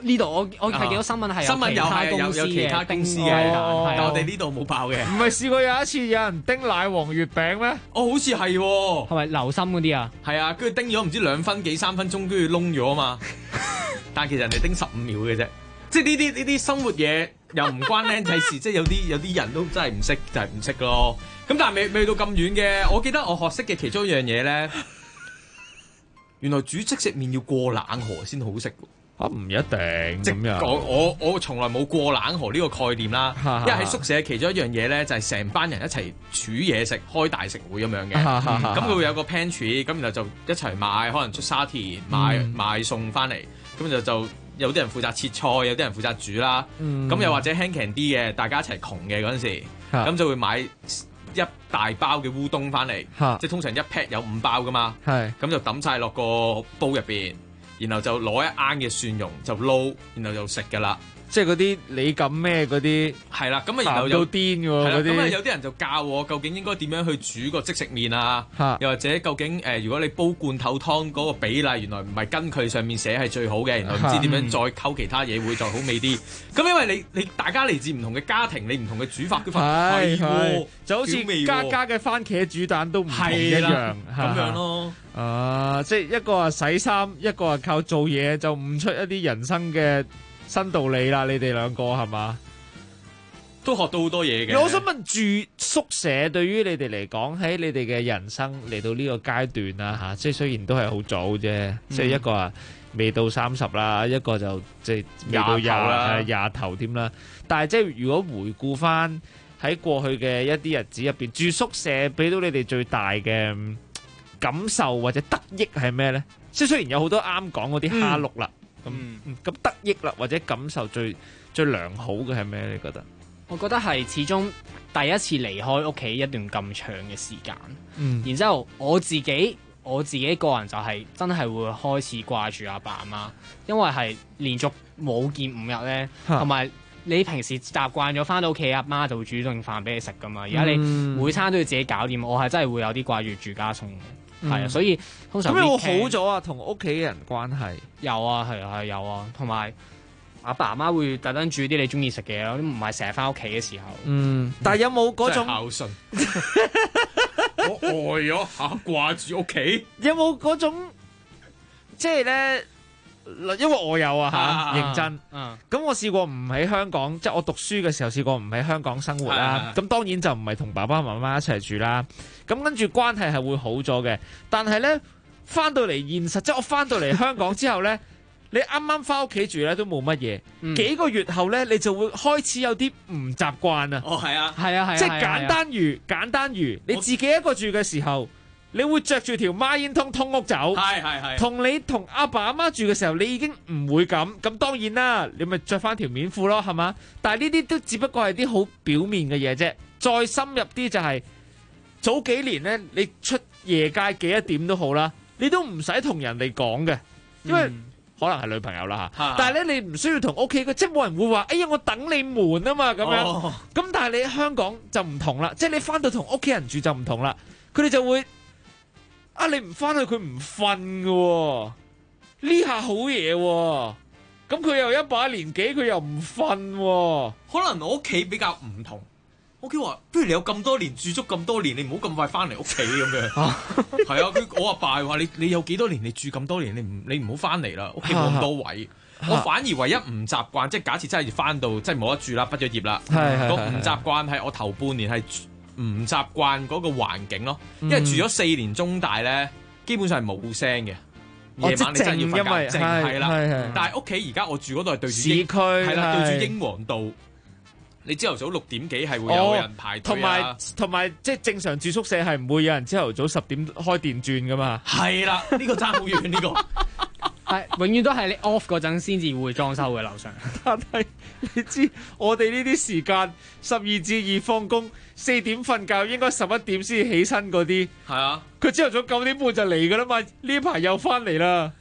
呢度我係見到新聞係新聞有其他公司嘅，但我哋呢度冇爆嘅。 唔係試過有一次有人叮奶黃月餅咩？ 哦，好似係喎， 係咪流心嗰啲啊？ 係啊，跟住叮咗唔知2分幾3分鐘，跟住窿咗啊嘛。但係其實人哋叮15秒嘅啫，即係呢啲生活嘢又唔關僆仔事，即係有啲人都真係唔識，就係唔識咯。咁但係未到咁遠嘅，我記得我學識嘅其中一樣嘢咧，原來煮即食麵要過冷河先好食喎。 唔一定咁樣。 我從來冇過冷河呢個概念啦，因為喺宿舍其中一樣嘢咧就係成班人一齊煮嘢食，開大食會咁樣嘅。咁佢會有個 pantry，咁然後就一齊買，可能出沙田買餸翻嚟，咁就有啲人負責切菜，有啲人負責煮啦。咁又或者輕強啲嘅，大家一齊窮嘅嗰陣時，咁就會買一大包嘅烏冬翻嚟，即係通常一 pack 有5包噶嘛。咁就抌晒落個煲入邊。然後就攞一罌嘅蒜蓉就撈，然後就食㗎啦。 即係嗰啲你咁咩嗰啲係啦，咁啊然後有癲㗎喎嗰啲。 咁啊有啲人就教我究竟應該點樣去煮個即食麵啊？又或者究竟如果你煲罐頭湯嗰個比例原來唔係跟佢上面寫係最好嘅，原來唔知點樣再溝其他嘢會再好味啲。咁因為你大家嚟自唔同嘅家庭，你唔同嘅煮法，係喎， 就好似家嘅番茄煮蛋都唔同一樣咁樣咯。 即係一個係洗衫，一個係靠做嘢，就悟出一啲人生嘅新道理啦。你哋兩個係嘛？ 都學到好多嘢嘅。 我想問住宿舍對於你哋嚟講，喺你哋嘅人生嚟到呢個階段啦嚇，即係雖然都係好早啫，即係一個啊未到30啦，一個就即係未到廿頭添啦。但係即係如果回顧翻喺過去嘅一啲日子入邊，住宿舍俾到你哋最大嘅感受或者得益係咩咧？即係雖然有好多啱講嗰啲蝦碌啦，咁得益啦或者感受最良好嘅係咩？你覺得？ 我覺得係始終第一次離開屋企一段咁長嘅時間，然之後我自己個人就係真係會開始掛住阿爸阿媽，因為係連續冇見5日咧，同埋你平時習慣咗翻到屋企，阿媽就會煮頓飯俾你食噶嘛。而家你每餐都要自己搞掂，我係真係會有啲掛住住家餸。係啊，所以通常咁有冇好咗啊？同屋企人關係有啊，係有啊，同埋阿爸阿媽會特登煮啲你中意食嘅嘢咯，唔係成日翻屋企嘅時候。 但係有冇嗰種孝順？我呆咗嚇，掛住屋企。 有冇嗰種即係咧？因為我有啊嚇，認真。咁我試過唔喺香港，即係我讀書嘅時候試過唔喺香港生活啦。咁當然就唔係同爸爸媽媽一齊住啦。咁跟住關係係會好咗嘅，但係咧翻到嚟現實，即係我翻到嚟香港之後咧，你啱啱翻屋企住咧都冇乜嘢，幾個月後咧你就會開始有啲唔習慣啊。 哦，係啊， 係啊， 即係簡單如你自己一個住嘅時候，你會着住條孖煙通屋走， 係。 同你同阿爸阿媽住嘅時候，你已經唔會咁。咁當然啦，你咪着翻條棉褲咯，係嘛？但係呢啲都只不過係啲好表面嘅嘢啫。再深入啲就係早幾年咧，你出夜街幾多點都好啦，你都唔使同人哋講嘅，因為可能係女朋友啦嚇。但係咧，你唔需要同屋企嘅，即係冇人會話，哎呀，我等你悶啊嘛咁樣。咁但係你喺香港就唔同啦，即係你翻到同屋企人住就唔同啦，佢哋就會。你唔翻去佢唔瞓嘅，呢下好嘢喎。咁佢又一把年紀，佢又唔瞓。 可能我屋企比較唔同，屋企話不如你有咁多年住足咁多年，你唔好咁快翻嚟屋企咁樣。係啊，我阿爸話你有幾多年，你住咁多年，你唔好翻嚟啦，屋企冇咁多位。我反而唯一唔習慣，即係假設真係翻到即係冇得住啦，畢咗業啦，個唔習慣係我頭半年係。唔習慣嗰個環境咯，因為住咗4年中大咧，基本上係冇聲嘅。夜晚你真係要瞓覺，靜係啦。但係屋企而家我住嗰度係對住市區，係啦，對住英皇道。你朝頭早6點幾係會有人排隊啊， 同埋即係正常住宿舍係唔會有人朝頭早10點開電鑽噶嘛。 係啦，呢個爭好遠呢個。 係永遠都係你 off 嗰陣先至會裝修嘅樓上。 但係你知我哋呢啲時間12至2放工，4點瞓覺，應該11點先起身嗰啲。 係啊， 佢朝頭早9點半就嚟噶啦嘛，呢排又翻嚟啦。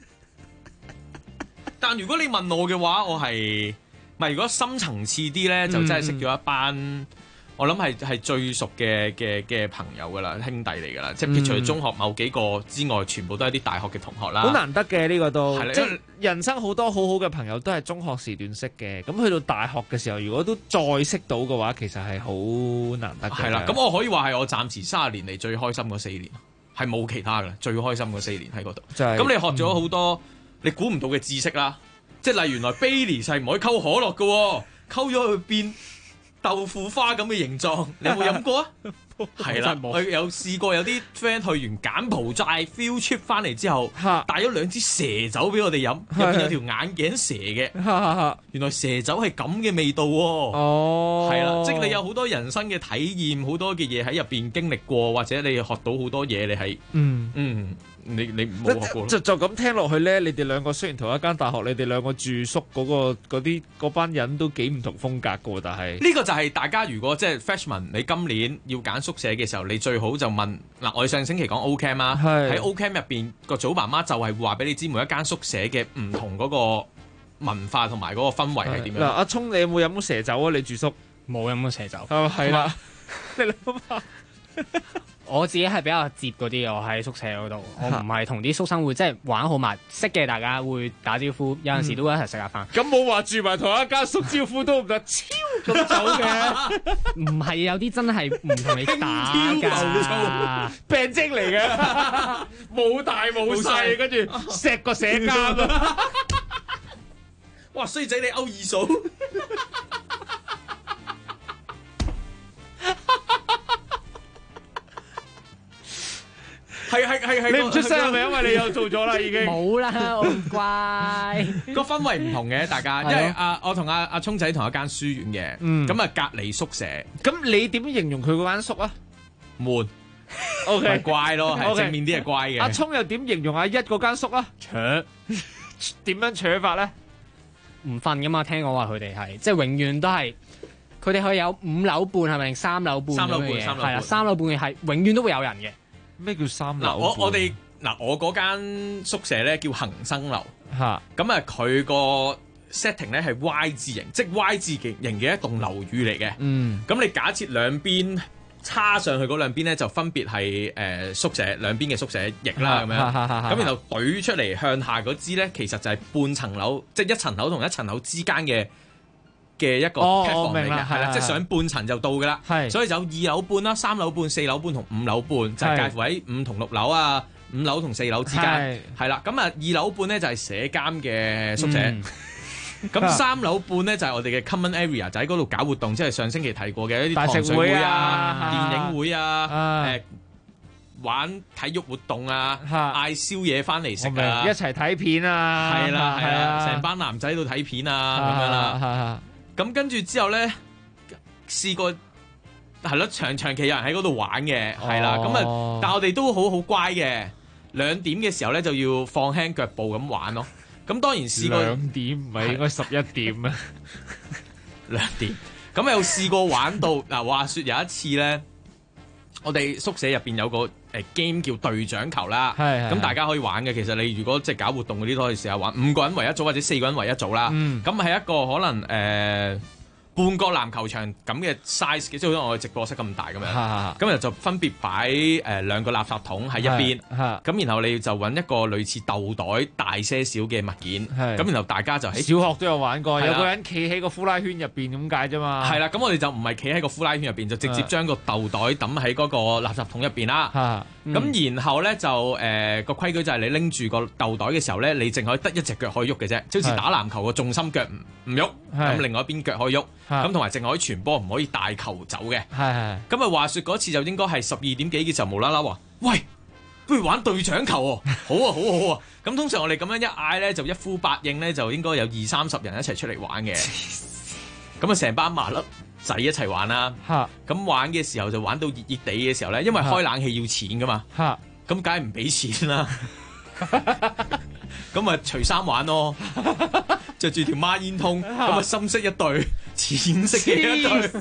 但如果你問我嘅話，我係如果深層次啲咧，就真係識咗一班我諗係最熟嘅朋友噶啦，兄弟嚟噶啦，即係撇除中學某幾個之外，全部都係啲大學嘅同學啦。 好難得嘅呢個都， 係啦即係人生好多好好嘅朋友都係中學時段識嘅，咁去到大學嘅時候，如果都再識到嘅話，其實係好難得嘅。 係啦，咁我可以話係我暫時30年嚟最開心嗰4年，係冇其他嘅，最開心嗰4年喺嗰度。咁你學咗好多你估唔到嘅知識啦，即係例如原來 Baileys 係唔可以溝可樂嘅喎，溝咗佢變豆腐花咁嘅形狀，你有冇飲過啊？係啦，我有試過有啲 friend 去完柬埔寨 field trip 翻嚟之後，帶咗2支蛇酒俾我哋飲，入邊有條眼鏡蛇嘅，原來蛇酒係咁嘅味道喎。哦，係啦，即係你有好多人生嘅體驗，好多嘅嘢喺入邊經歷過，或者你學到好多嘢，你係你冇學過就咁聽落去咧，你哋兩個雖然同一間大學，你哋兩個住宿嗰班人都幾唔同風格噶喎，但係呢個就係大家如果即係 freshman， 你今年要揀宿舍嘅時候，你最好就問嗱，我哋上星期講 O-Camp 啊，喺 O-Camp 入邊個祖爸媽就係話俾你知每一間宿舍嘅唔同嗰個文化同埋嗰個氛圍係點樣。嗱， 阿聰你有冇飲過蛇酒啊？你住宿冇飲過蛇酒。 係啦，你諗下。 我自己係比較接嗰啲嘅，我喺宿舍嗰度，我唔係同啲宿生會即係玩好埋，識嘅大家會打招呼，有陣時都會一齊食下飯。 咁冇話住埋同一間宿招呼都唔得，超咁走嘅。 唔係有啲真係唔同你打㗎， 病徵嚟嘅，冇大冇細，跟住錫個社監啊！ 哇，衰仔你勾二嫂。係， 你唔出聲係咪因為你又做咗啦已經？ 冇啦，我唔乖。 個氛圍唔同嘅，大家，因為我同阿聰仔同一間書院嘅，咁啊隔離宿舍。 咁你點形容佢嗰間宿啊？ 悶 ，OK， 係乖咯，係正面啲係乖嘅。 阿聰又點形容阿一嗰間宿啊？ 扯， 點樣扯法咧？ 唔瞓噶嘛，聽講話佢哋係即係永遠都係。佢哋可以有5樓半係咪？3樓半咁嘅嘢，係啦，3樓半嘅係永遠都會有人嘅。 咩叫3樓？ 我哋我嗰間宿舍咧叫恒生樓嚇， 咁啊佢個 setting 咧係 Y 字形，即係 Y 字形嘅一棟樓宇嚟嘅。咁你假設兩邊叉上去嗰兩邊咧，就分別係宿舍兩邊嘅宿舍翼啦咁樣。咁然後懟出嚟向下嗰支咧，其實就係半層樓，即係一層樓同一層樓之間嘅一個 platform 嚟嘅，係啦，即係上半層就到㗎啦，所以就2樓半啦、3樓半、4樓半同5樓半，就係介乎喺5同6樓啊、5樓同4樓之間，係啦。咁啊2樓半咧就係社監嘅宿舍，咁3樓半咧就係我哋嘅 common area，就喺嗰度搞活動，即係上星期提過嘅一啲糖水會啊、電影會啊、玩體育活動啊、嗌宵夜翻嚟食啊、 一齊睇片啊， 係啦，成班男仔喺度睇片啊咁樣啦。咁跟住之後咧，試過係咯，長期有人喺嗰度玩嘅，係啦。咁啊，但係我哋都好乖嘅。2點嘅時候咧，就要放輕腳步咁玩咯。咁當然試過 2點，唔係應該11點啊。 2點。咁又試過玩到嗱，話說有一次咧，我哋宿舍入邊有個game 叫隊長球啦。咁大家可以玩嘅。其實你如果即係搞活動嗰啲都可以試下玩，5個人為一組或者4個人為一組啦。咁係一個可能半個籃球場咁嘅 size 嘅，即係好似我嘅直播室咁大咁樣。咁就分別擺2個垃圾桶喺一邊，咁然後你就揾一個類似豆袋大些少嘅物件，咁然後大家就喺小學都有玩過，有個人企喺個呼啦圈入邊咁解啫嘛。 係啦，咁我哋就唔係企喺個呼啦圈入邊，就直接將個豆袋抌喺嗰個垃圾桶入邊啦。咁然後咧就個規矩就係你拎住個豆袋嘅時候咧，你淨可以得一隻腳可以喐嘅啫，即好似打籃球個重心腳唔喐，咁另外一邊腳可以喐。咁同埋淨可以傳波，唔可以大球走嘅。咁啊話說嗰次就應該係12點幾嘅時候，無啦啦話：喂，不如玩隊長球喎！好啊，好啊！咁通常我哋咁樣一嗌咧，就一呼百應咧，就應該有20-30人一齊出嚟玩嘅。咁啊，成班麻甩仔一齊玩啦。咁玩嘅時候就玩到熱熱地嘅時候咧，因為開冷氣要錢噶嘛。咁梗係唔俾錢啦。咁啊，除衫玩咯。着住條孖煙通，咁啊深色一對，淺色嘅一對，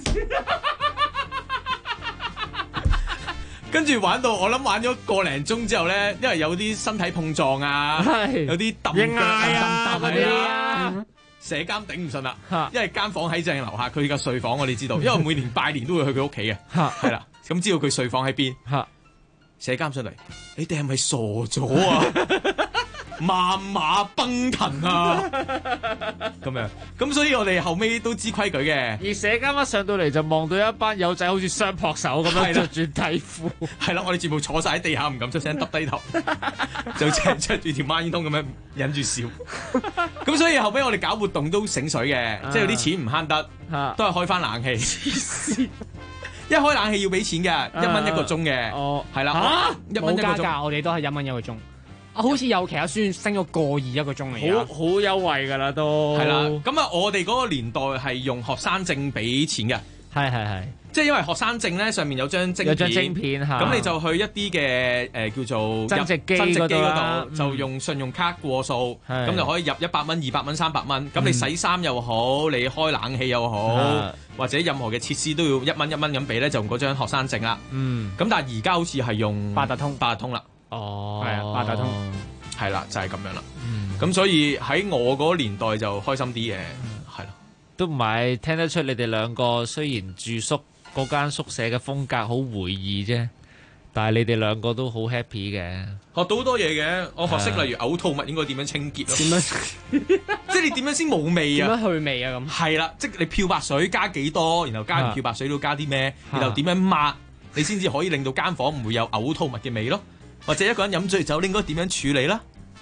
跟住玩到我諗玩咗個零鐘之後咧，因為有啲身體碰撞啊，有啲揼腳啊嗰啲啊， 社監頂唔順啦，因為間房喺正樓下，佢嘅睡房我哋知道，因為每年拜年都會去佢屋企嘅，係啦，咁知道佢睡房喺邊，社監上嚟，你哋係咪傻咗啊？萬馬奔騰啊！咁樣，咁所以我哋後尾都知規矩嘅。 而社監一上到嚟就望到一班友仔好似雙撲手咁樣着住底褲， 係啦，我哋全部坐晒喺地下唔敢出聲，耷低頭，就着住條孖煙通咁樣忍住笑。咁所以後尾我哋搞活動都醒水嘅，即係有啲錢唔慳得，都係開翻冷氣。一開冷氣要俾錢嘅，1蚊1個鐘嘅，係啦，1蚊1個鐘， 我哋都係1蚊1個鐘。好似有其他書升咗1.2一個鐘嚟， 好優惠㗎啦都。 係啦，咁啊，我哋嗰個年代係用學生證俾錢嘅， 係， 即係因為學生證咧上面有張晶片，咁你就去一啲嘅叫做增值機嗰度， 就用信用卡過數，咁就可以入100蚊、200蚊、300蚊。咁你洗衫又好，你開冷氣又好，或者任何嘅設施都要1蚊1蚊咁俾咧，就用嗰張學生證啦。咁但係而家好似係用八達通啦。 哦，係啊，八達通係啦，就係咁樣啦。咁所以喺我嗰個年代就開心啲嘅，係啦。 都唔係聽得出你哋兩個雖然住宿嗰間宿舍嘅風格好回憶啫，但係你哋兩個都好 happy 嘅， 學到好多嘢嘅。我學識例如嘔吐物應該點樣清潔咯，點樣即係你點樣先冇味啊？ 點樣去味啊？咁係啦，即係你漂白水加幾多，然後加完漂白水都加啲咩，然後點樣抹，你先至可以令到間房唔會有嘔吐物嘅味咯。或者一個人飲醉酒，你應該點樣處理啦？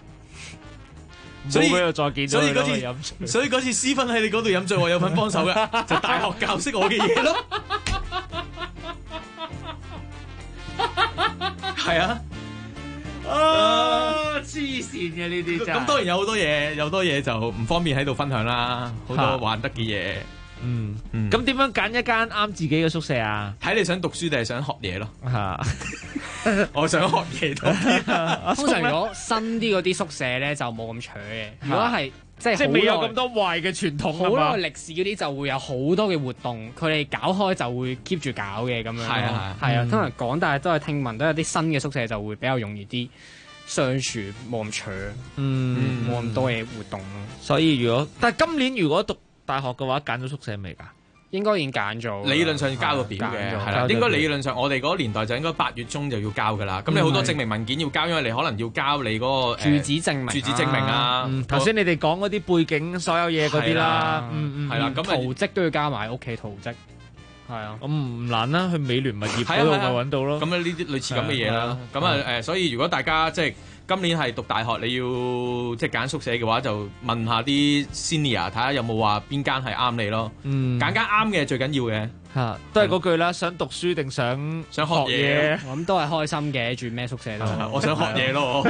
所以嗰次私芬喺你嗰度飲醉，我有份幫手嘅，就大學教識我嘅嘢咯。係啊， 黐線嘅呢啲真係。 咁當然有好多嘢就唔方便喺度分享啦，好多玩得嘅嘢。 咁點樣揀一間啱自己嘅宿舍啊？ 睇你想讀書定係想學嘢咯。我想學嘢多啲。 通常如果新啲嗰啲宿舍咧就冇咁搶嘅。如果係即係未有咁多壞嘅傳統， 好耐歷史嗰啲就會有好多嘅活動，佢哋搞開就會 keep 住搞嘅咁樣。係啊，通常講，但係都係聽聞都有啲新嘅宿舍就會比較容易啲相處，冇咁搶，冇咁多嘢活動咯。 所以但係今年如果讀大學嘅話，揀咗宿舍未㗎？ 應該已經揀咗， 理論上要交個表嘅，係啦。應該理論上我哋嗰個年代就應該8月中就要交㗎啦。咁你好多證明文件要交，因為你可能要交你嗰個住址證明啊。 頭先你哋講嗰啲背景所有嘢嗰啲啦， 係啦。咁圖則都要加埋屋企圖則，係啊。 咁唔難啦，去美聯物業嗰度咪揾到咯。 咁呢啲類似咁嘅嘢啦。咁啊所以如果大家即係今年係讀大學，你要即係揀宿舍嘅話，就問下啲 senior 睇下有冇話邊間係啱你咯。揀間啱嘅最緊要嘅嚇，都係嗰句啦。想讀書定想學嘢？ 我諗都係開心嘅，住咩宿舍都。 我想學嘢咯。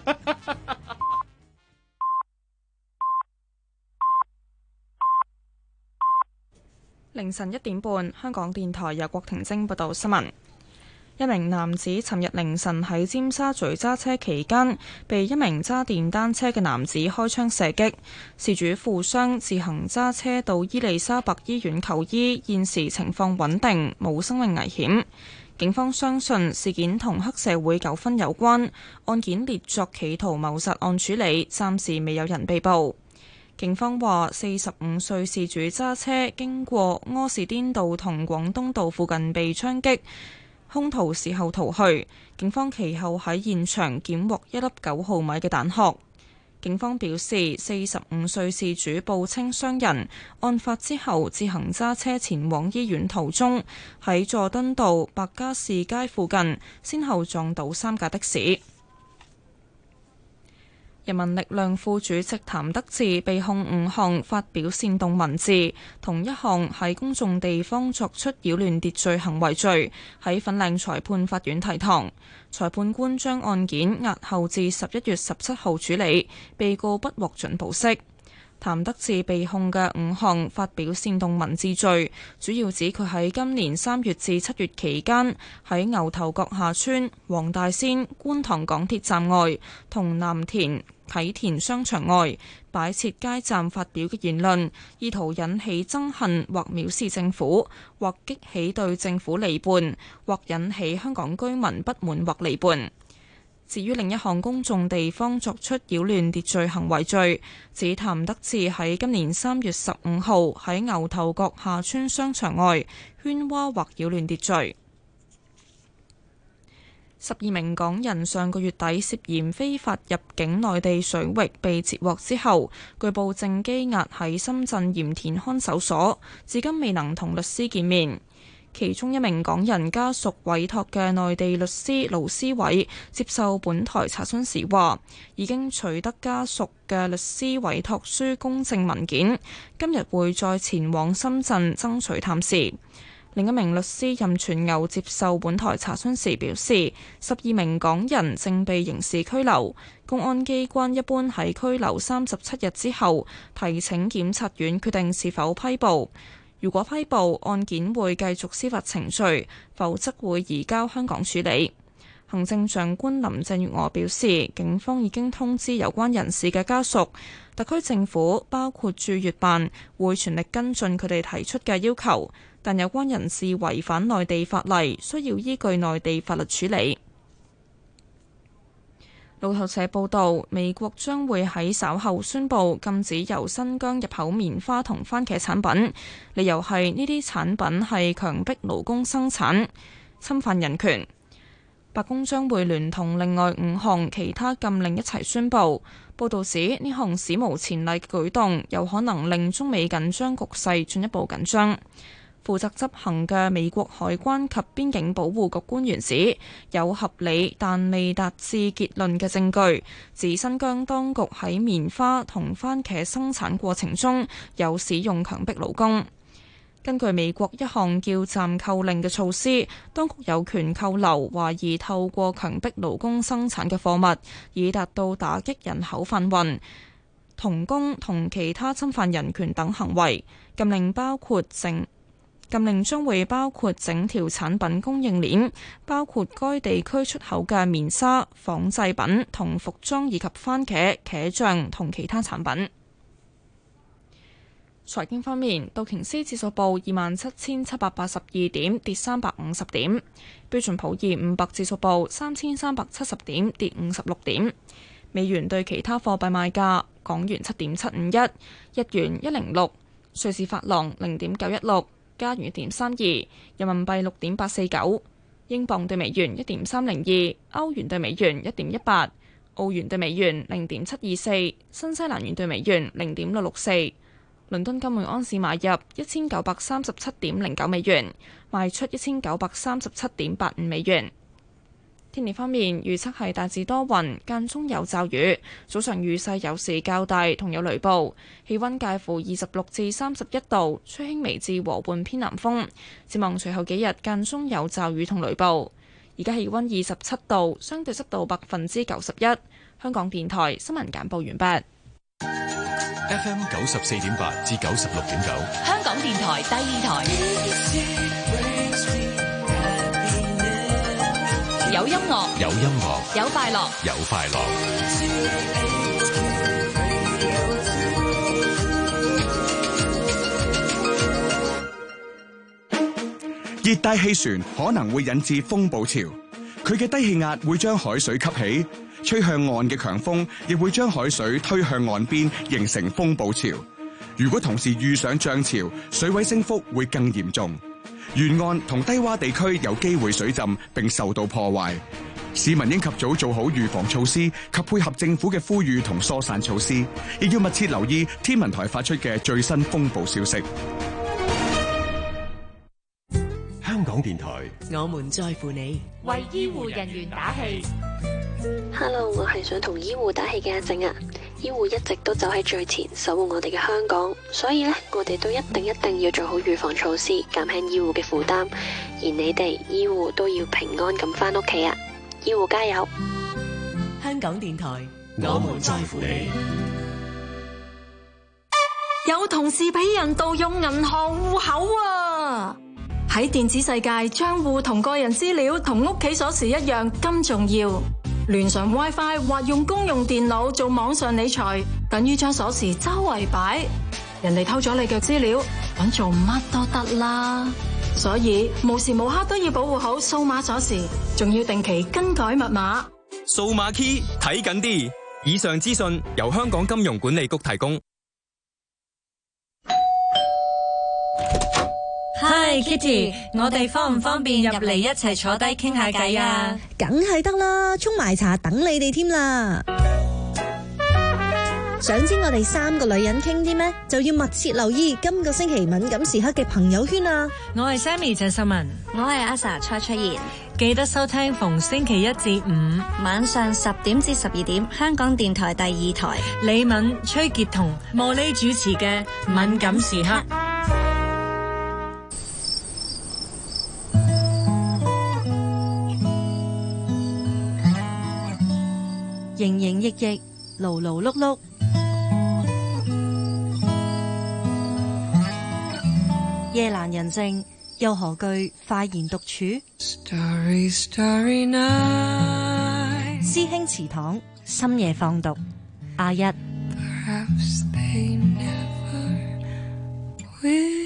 凌晨1點半，香港電台由郭婷晶報道新聞。一名男子尋日凌晨喺尖沙咀揸車期間，被一名揸電單車嘅男子開槍射擊，事主負傷，自行揸車到伊利沙伯醫院求醫，現時情況穩定，冇生命危險。警方相信事件同黑社會糾紛有關，案件列作企圖謀殺案處理，暫時未有人被捕。警方話，45歲事主揸車經過柯士甸道同廣東道附近被槍擊，兇徒事後逃去。警方其後喺現場檢獲一粒9毫米嘅彈殼。警方表示，45歲事主報稱傷人，案發之後自行揸車前往醫院途中，喺佐敦道白加士街附近，先後撞到3架的士。人民力量副主席譚德志被控5項發表煽動文字，同1項喺公眾地方作出擾亂秩序行為罪，喺粉嶺裁判法院提堂。裁判官將案件押後至11月17號處理，被告不獲准保釋。譚德志被控嘅5項發表煽動文字罪，主要指佢喺今年3月至7月期間喺牛頭角下村、黃大仙、觀塘港鐵站外同藍田啟田商場外擺設街站發表嘅言論，意圖引起憎恨或藐視政府，或激起對政府離叛，或引起香港居民不滿或離叛。 至於另一項公眾地方作出擾亂秩序行為罪，指譚德志喺今年3月15號喺牛頭角下村商場外喧嘩或擾亂秩序。12名港人上個月底涉嫌非法入境內地水域被截獲之後，據報正羈押喺深圳鹽田看守所，至今未能同律師見面。其中一名港人家屬委託嘅內地律師盧思偉接受本台查詢時話，已經取得家屬嘅律師委託書公證文件，今日會再前往深圳爭取探視。另一名律師任全牛接受本台查詢時表示，12名港人正被刑事拘留，公安機關一般喺拘留37日之後提請檢察院決定是否批捕。如果批捕，案件會繼續司法程序，否則會移交香港處理。行政長官林鄭月娥表示，警方已經通知有關人士嘅家屬，特區政府包括駐粵辦會全力跟進佢哋提出嘅要求，但有關人士違反內地法例，需要依據內地法律處理。路透社報道，美國將會喺稍後宣布禁止由新疆入口棉花同番茄產品，理由係呢啲產品係強迫勞工生產，侵犯人權。白宮將會聯同另外5項其他禁令一齊宣布。報導指呢項史無前例嘅舉動有可能令中美緊張局勢進一步緊張。負責執行嘅美國海關及邊境保護局官員指，有合理但未達至結論嘅證據，指新疆當局喺棉花同番茄生產過程中有使用強迫勞工。根據美國一項叫暫扣令嘅措施，當局有權扣留懷疑透過強迫勞工生產嘅貨物，以達到打擊人口販運、童工同其他侵犯人權等行為。禁令將會包括整條產品供應鏈，包括該地區出口嘅棉紗、紡製品同服裝，以及番茄、茄醬同其他產品。財經方面，道瓊斯指數報27,782點，跌350點；標準普爾500指數報3,370點，跌56點。美元對其他貨幣賣價：港元7.751，日元106，瑞士法郎0.916。加元1.32，人民幣6.849，英鎊對美元1.302，歐元對美元1.18，澳元對美元0.724，新西蘭元對美元0.664。倫敦金每盎司買入1937.09美元，賣出1937.85美元。天氣方面，預測係大致多雲，間中有驟雨，早上雨勢有時較大，同有雷暴。氣溫介乎26至31度，吹輕微至和緩偏南風。展望隨後幾日間中有驟雨同雷暴。而家氣溫27度，相對濕度91%。香港電台新聞簡報完畢。 FM 94.8至96.9， 香港電台第二台。有音樂， 有音樂， 有快樂， 有快樂。 熱帶氣旋可能會引致風暴潮，佢嘅低氣壓會將海水吸起，吹向岸嘅強風亦會將海水推向岸邊，形成風暴潮。如果同時遇上漲潮，水位升幅會更嚴重。沿岸同低洼地區有機會水浸並受到破壞，市民應及早做好預防措施及配合政府嘅呼籲同疏散措施，亦要密切留意天文台發出嘅最新風暴消息。 香港電台， 我們在乎你， 為醫護人員打氣。 Hello， 我係想同醫護打氣嘅阿靜啊！醫護一直都走喺最前，守護我哋嘅香港，所以呢，我哋都一定要做好預防措施，減輕醫護嘅負擔。而你哋醫護都要平安咁返屋企啊！醫護加油！ 香港電台， 我們在乎你。 有同事俾人盜用銀行戶口啊！喺電子世界，賬戶同個人資料同屋企鎖匙一樣咁重要。連上 WiFi 或用公用電腦做網上理財，等於將鎖匙周圍擺。人哋偷咗你嘅資料，搵做乜都得啦。所以無時無刻都要保護好數碼鎖匙，仲要定期更改密碼。 數碼 key 睇緊啲。以上資訊由香港金融管理局提供。 Hi Kitty， 我哋方唔方便入嚟一齊坐低傾下偈啊？ 梗係得啦，沖埋茶等你哋添啦。想知我哋3個女人傾啲咩？就要密切留意今個星期敏感時刻嘅朋友圈啊！ 我係 Sammy 鄭秀文， 我係阿 Sa 蔡卓妍。 記得收聽逢星期1至5 晚上10點至12點，香港電台第2台， 李敏、崔潔彤、茉莉主持嘅敏感時刻。 營營役役，勞勞碌碌，夜闌人靜，又何懼快言獨處？ Starry night， 師兄祠堂深夜放毒，阿一。 Perhaps they never will。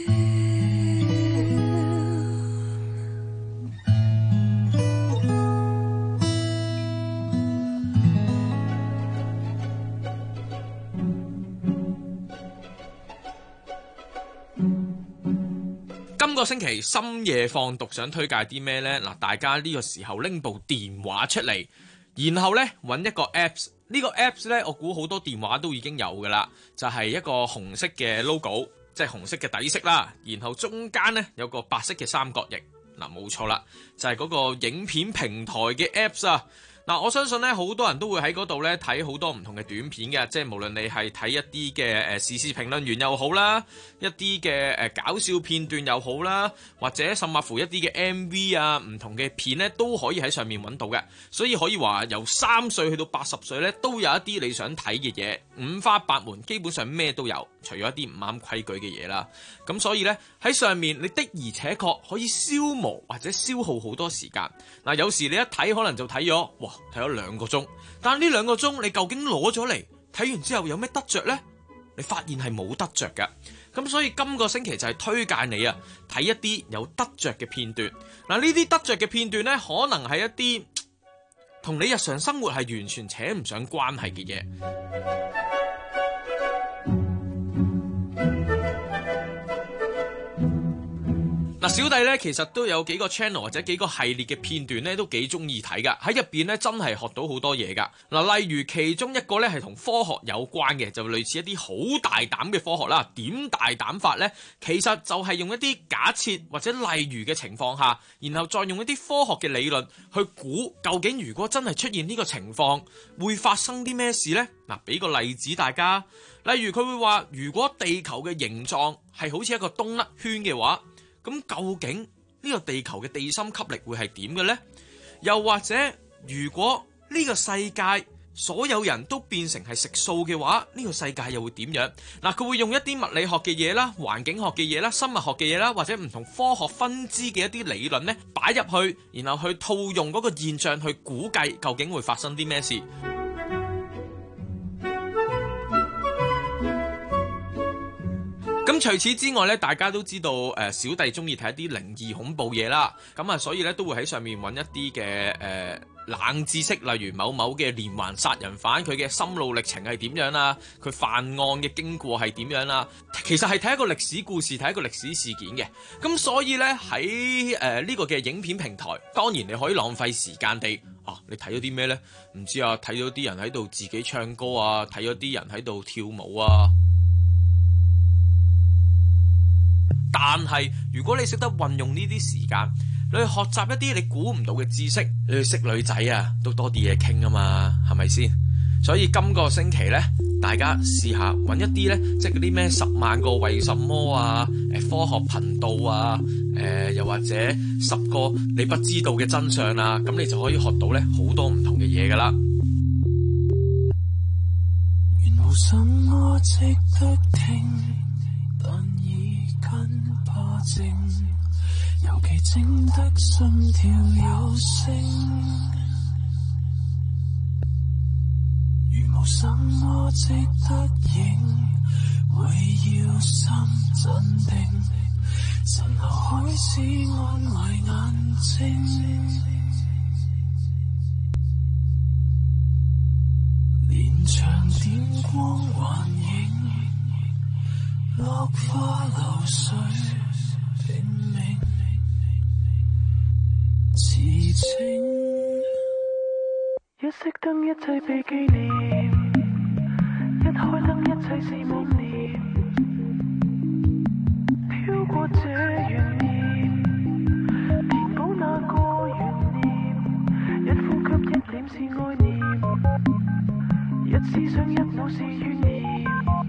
今個星期深夜放毒想推介啲咩呢？嗱，大家呢個時候拎部電話出嚟，然後呢揾一個 Apps。呢個 Apps 呢，我估好多電話都已經有㗎啦，就係一個紅色嘅 logo，即係紅色嘅底色啦。然後中間呢有個白色嘅三角形，嗱，冇錯啦，就係嗰個影片平台嘅 Apps 啊。嗱，我相信咧，好多人都會喺嗰度咧睇好多唔同嘅短片嘅，即係無論你係睇一啲嘅時事評論員又好啦，一啲嘅搞笑片段又好啦，或者甚至乎一啲嘅 MV 啊，唔同嘅片咧都可以喺上面揾到嘅。所以可以話由3歲去到80歲咧，都有一啲你想睇嘅嘢，五花八門，基本上咩都有，除咗一啲唔啱規矩嘅嘢啦。咁所以咧喺上面，你的而且確可以消磨或者消耗好多時間。嗱，有時你一睇可能就睇咗，哇！睇咗2個鐘，但呢2個鐘你究竟攞咗嚟睇完之後有咩得着呢？你發現係冇得着㗎。咁所以今個星期就係推介你啊睇一啲有得着嘅片段。嗱，呢啲得着嘅片段呢，可能係一啲同你日常生活係完全扯唔上關係嘅嘢。小弟咧其實都有幾個 channel 或者幾個系列嘅片段咧，都幾中意睇噶。喺入邊咧真係學到好多嘢噶。嗱，例如其中一個咧係同科學有關嘅，就類似一啲好大膽嘅科學啦。點大膽法呢？其實就係用一啲假設或者例如嘅情況下，然後再用一啲科學嘅理論去估究竟如果真係出現呢個情況，會發生啲咩事呢？嗱，俾個例子大家，例如佢會話，如果地球嘅形狀係好似一個冬甩圈嘅話，咁究竟呢個地球嘅地心吸力會係點嘅呢？又或者如果呢個世界所有人都變成係食素嘅話，呢個世界又會點樣？嗱，佢會用一啲物理學嘅嘢啦、環境學嘅嘢啦、生物學嘅嘢啦，或者唔同科學分支嘅一啲理論呢，擺入去，然後去套用嗰個現象去估計究竟會發生啲咩事。咁除此之外咧，大家都知道小弟中意睇一啲靈異恐怖嘢啦，咁啊所以咧都會喺上面揾一啲嘅冷知識，例如某某嘅連環殺人犯佢嘅心路歷程係點樣啊，佢犯案嘅經過係點樣啊，其實係睇一個歷史故事，睇一個歷史事件嘅。咁所以咧喺呢個嘅影片平台，當然你可以浪費時間地你睇咗啲咩呢？唔知啊，睇咗啲人喺度自己唱歌啊，睇咗啲人喺度跳舞啊。但係如果你識得運用呢啲時間，你去學習一啲你估唔到嘅知識，你去識女仔啊，都多啲嘢傾啊嘛，係咪先？所以今個星期呢，大家試下揾一啲呢，即係嗰啲咩10萬個為什麼啊，科學頻道啊，又或者10個你不知道嘅真相啊，咁你就可以學到呢好多唔同嘅嘢噶啦。 原無什麼值得聽，但已跟怕靜，尤其靜得心跳有聲。如無什麼值得影，會要心鎮定，神後開始安埋眼睛。 光幻影，落花流水，拼命自清。一熄燈，一切被紀念；一開燈，一切是妄念。飄過這懸念，填補那個懸念。一呼吸，一點是愛念；一思想，一腦是怨念。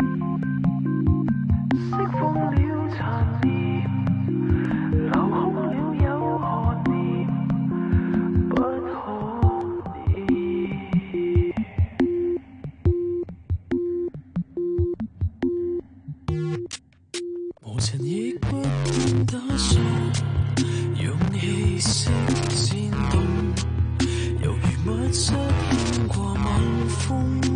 釋放了殘念，留空了有何念？不可念。無塵亦不斷打掃，勇氣聲顫動，猶如密室經過猛風。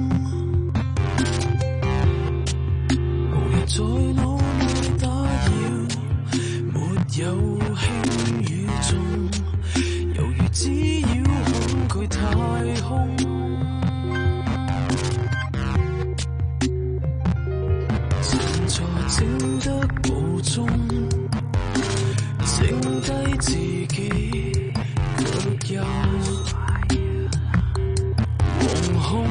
在腦內打擾，沒有輕與重，猶如滋擾恐懼太空。靜坐靜得無蹤，靜低自己，卻又惶恐。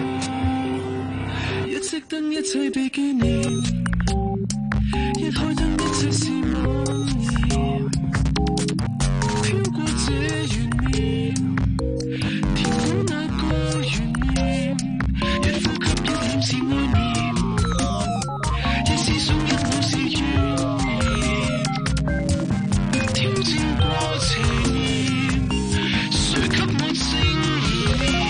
一熄燈，一切被紀念。一開燈，一切是妄念，飄過這懸念，填補那個懸念。一呼吸，一念是愛念，一思想，一腦是怨念。挑戰過邪念，誰給我正念？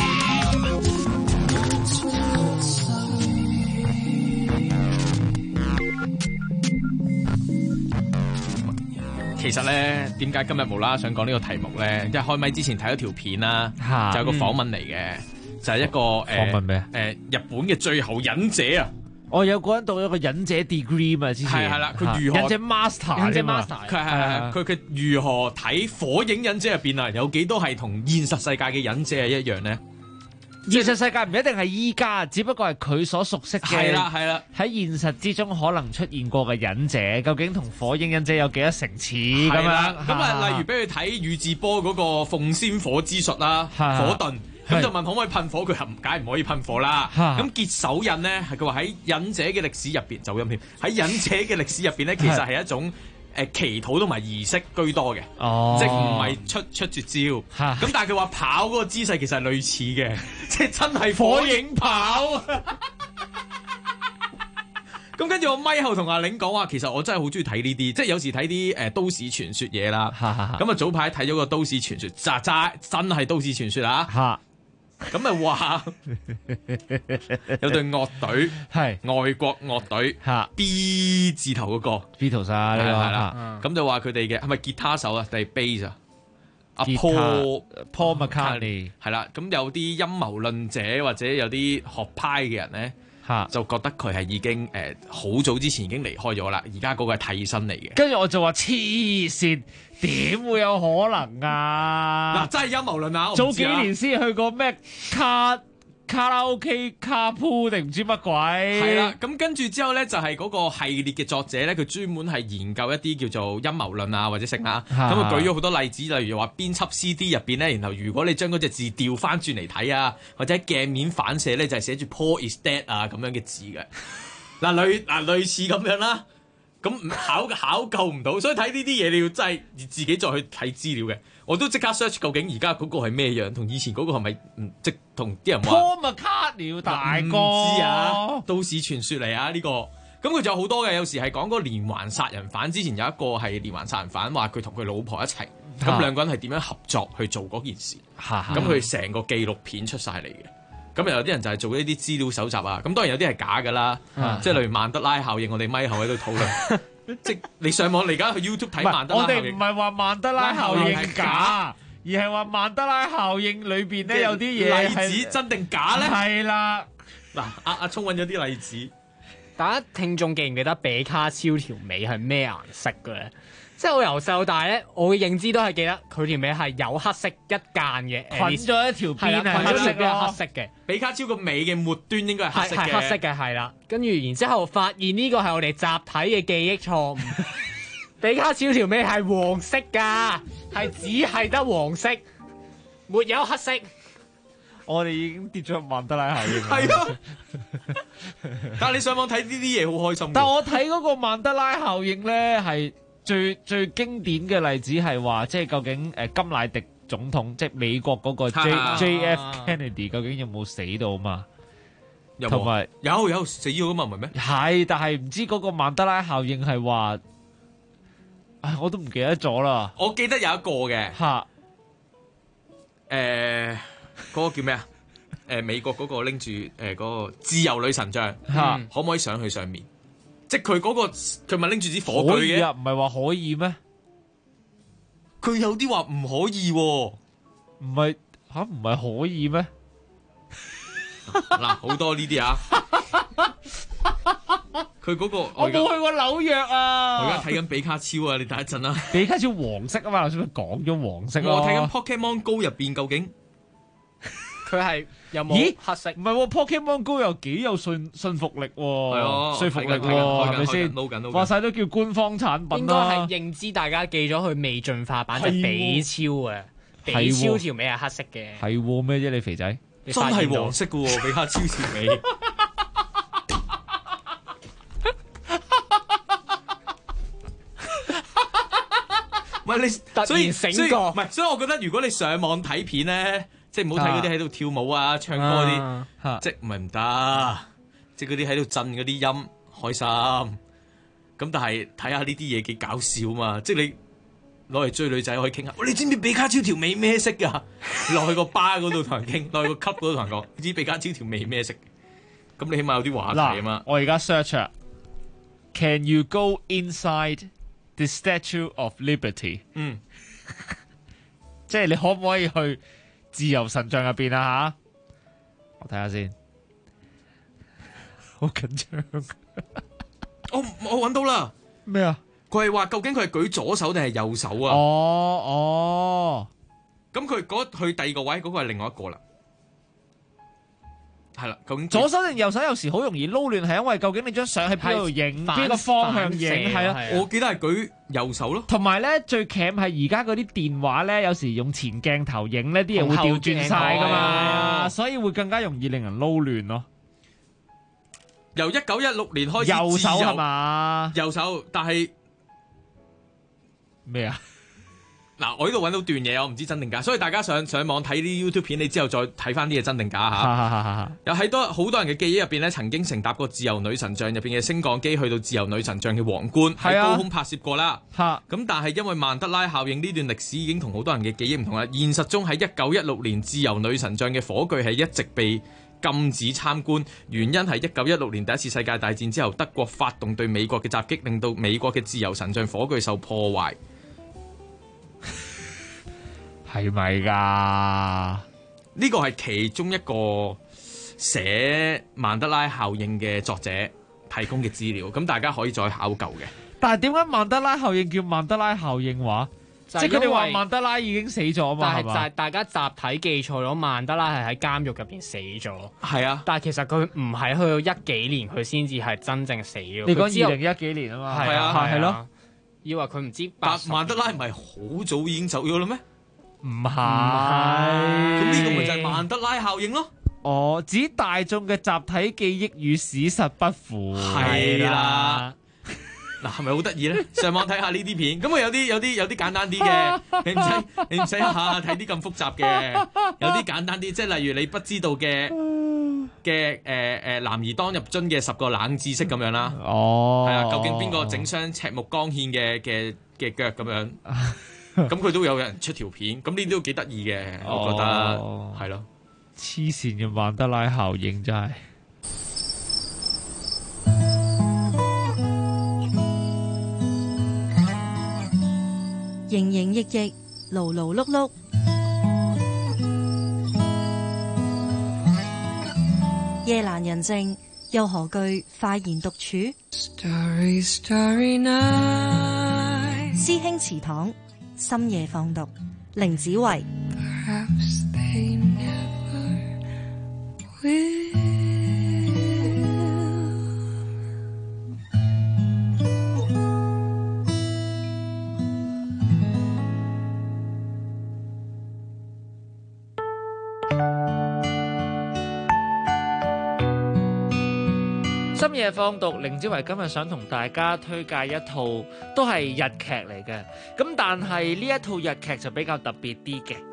其實咧，點解今日無啦啦想講呢個題目咧？因為開咪之前睇咗條片啦，就有個訪問嚟嘅，就係一個訪問咩？ 日本嘅最後忍者啊！ 我有個人讀咗個忍者 degree 嘛，之前係啦，佢如何忍者 master 啫嘛， 佢係佢如何睇火影忍者入邊啊？有幾多係同現實世界嘅忍者係一樣咧？ 現實世界唔一定係依家，只不過係佢所熟悉嘅。 係啦， 喺現實之中可能出現過嘅忍者，究竟同火影忍者有幾多成似咁樣？ 咁啊，例如俾佢睇宇智波嗰個鳳仙火之術啦，火遁，咁就問可唔可以噴火，佢梗係唔可以噴火啦。咁結手印咧，係佢話喺忍者嘅歷史入邊，走音添。喺忍者嘅歷史入邊咧，其實係一種祈禱同埋儀式居多嘅，即係唔係出絕招。咁但係佢話跑嗰個姿勢其實係類似嘅，即係真係火影跑。咁跟住我咪後同阿玲講話，其實我真係好中意睇呢啲，即係有時睇啲都市傳說嘢啦。咁啊早排睇咗個都市傳說，真係都市傳說啊！咁咪話有隊樂隊係外國樂隊 B 字頭嗰個 Beatles 啊，係啦，咁就話佢哋嘅係咪吉他手啊定係 bass 啊？阿 Paul McCartney 係啦，咁有啲陰謀論者或者有啲學派嘅人咧，就覺得佢係已經好早之前已經離開咗啦，而家嗰個係替身嚟嘅。 跟住我就話黐線，點會有可能啊？ 嗱，真係陰謀論啊！ 早幾年先去過咩卡拉 OK 卡鋪定唔知乜鬼？ 係啦，咁跟住之後咧，就係嗰個系列嘅作者咧，佢專門係研究一啲叫做陰謀論啊，或者成啊。咁啊舉咗好多例子，例如話編輯 CD 入邊咧，然後如果你將嗰隻字調翻轉嚟睇啊，或者鏡面反射咧，就係寫住 Paul is dead 啊咁樣嘅字嘅。類似咁樣啦。咁考究唔到，所以睇呢啲嘢你要真係自己再去睇資料嘅。我都即刻 search 究竟而家嗰個係咩樣，同以前嗰個係咪即同啲人話 Paul McCartney 大哥？ 唔知啊，都市傳說嚟啊呢個。咁佢仲有好多嘅，有時係講嗰個連環殺人犯。之前有一個係連環殺人犯，話佢同佢老婆一齊，咁兩個人係點樣合作去做嗰件事。咁佢成個紀錄片出晒嚟嘅。咁有啲人就係做呢啲資料搜集啊，咁當然有啲係假㗎啦，即係例如曼德拉效應，我哋咪後喺度討論，即係你上網你而家去 YouTube 睇曼德拉效應， 我哋唔係話曼德拉效應假，而係話曼德拉效應裏邊咧有啲嘢例子真定假咧？ 係啦， 嗱阿聰揾咗啲例子， 大家聽眾記唔記得比卡超條尾係咩顏色嘅咧？ 即係我由細到大咧，我嘅認知都係記得佢條尾係有黑色一間嘅， 捆咗一條邊係捆咗條邊係黑色嘅。 比卡超個尾嘅末端應該係黑色嘅， 係黑色嘅係啦。跟住然之後發現呢個係我哋集體嘅記憶錯誤。比卡超條尾係黃色㗎，係只係得黃色，沒有黑色。 我哋已經跌咗曼德拉效應。 係啊，但係你上網睇呢啲嘢好開心。 但我睇嗰個曼德拉效應咧，係最經典嘅例子係話，即係究竟甘迺迪總統，即係美國嗰個 JF Kennedy 究竟有冇死到嘛？同埋有死咗噶嘛？唔係咩？ 係，但係唔知嗰個曼德拉效應係話，我都唔記得咗啦。 我記得有一個嘅嚇， 嗰個叫咩啊？美國嗰個拎住嗰個自由女神像，可唔可以上去上面？即係佢嗰個，佢咪拎住支火炬嘅？ 唔係話可以咩？ 佢有啲話唔可以喎， 唔係可以咩？ 嗱，好多呢啲啊！佢嗰個我冇去過紐約啊！ 我而家睇緊比卡超啊！你等一陣啦。 比卡超黃色啊嘛，頭先講咗黃色咯。 我睇緊 Pokemon Go 入邊究竟佢係有冇黑色？ 唔係喎 ，Pokemon Go 又幾有信服力喎，說服力喎，係咪先？話晒都叫官方產品啦。 應該係認知大家記咗佢未進化版，就係比超啊！比超條尾係黑色嘅。 係咩啫？你肥仔真係黃色嘅喎，比卡超條尾。唔係你突然醒覺，唔係，所以我覺得如果你上網睇片咧，即係唔好睇嗰啲喺度跳舞啊、唱歌嗰啲，即係唔係唔得，即係嗰啲喺度震嗰啲音開心。咁但係睇下呢啲嘢幾搞笑嘛，即係你攞嚟追女仔可以傾下。你知唔知比卡超條尾咩色㗎？落去個吧嗰度同人傾，落去個 club 嗰度同人講，你知比卡超條尾咩色？咁你起碼有啲話題啊嘛。 我而家 search 啊 ，Can you go inside the Statue of Liberty？ 即係你可唔可以去自由神像入邊啊？吓，我睇下先，好緊張。 我揾到啦。 咩啊？ 佢係話究竟佢係舉左手定係右手啊？咁佢去第二個位嗰個係另外一個啦。係啦，究竟左手定右手有時好容易撈亂，係因為究竟你張相喺邊度影，邊個方向影，係啦。 我記得係舉右手咯。 同埋咧，最鉗係而家嗰啲電話咧，有時用前鏡頭影咧，啲嘢會調轉晒噶嘛，所以會更加容易令人撈亂咯。 由1916年開始， 右手係嘛？ 右手，但係咩啊？ 嗱，我呢度揾到段嘢，我唔知真定假，所以大家上網睇啲 YouTube 片，你之後再睇翻啲嘢真定假嚇。有好多人嘅記憶入邊咧，曾經乘搭過自由女神像入邊嘅升降機去到自由女神像嘅皇冠，喺高空拍攝過啦。咁但係因為曼德拉效應呢段歷史已經同好多人嘅記憶唔同啦。現實中喺1916年自由女神像嘅火炬係一直被禁止參觀，原因係1916年第一次世界大戰之後，德國發動對美國嘅襲擊，令到美國嘅自由神像火炬受破壞。 係咪㗎？ 呢個係其中一個寫曼德拉效應嘅作者提供嘅資料，咁大家可以再考究嘅。 但係點解曼德拉效應叫曼德拉效應話？即係佢哋話曼德拉已經死咗嘛？ 但係就係大家集體記錯咗，曼德拉係喺監獄入邊死咗。 係啊， 但係其實佢唔係去到10幾年佢先至係真正死咗。 你講2010幾年啊嘛？ 係啊， 係咯。 以為佢唔知。 但曼德拉唔係好早已經走咗啦咩？ 唔係， 咁呢個咪就係曼德拉效應咯。 指大眾嘅集體記憶與史實不符。 係啦，嗱，係咪好得意咧？上網睇下呢啲片，咁啊有啲簡單啲嘅，你唔使下睇啲咁複雜嘅，有啲簡單啲，即係例如你不知道嘅男兒當入樽嘅10個冷知識咁樣啦。係啊，究竟邊個整雙赤木剛憲嘅腳咁樣？咁佢都有人出條片，咁呢啲都幾得意嘅，我覺得係咯。 黐線嘅曼德拉效應真係。 營營役役，勞勞碌碌，夜闌人靜，又何懼快言獨處？ Starry, starry night 師兄祠堂，深夜放毒，凌子維。 深夜放毒，凌子維今日想同大家推介一套都係日劇嚟嘅，咁但係呢一套日劇就比較特別啲嘅。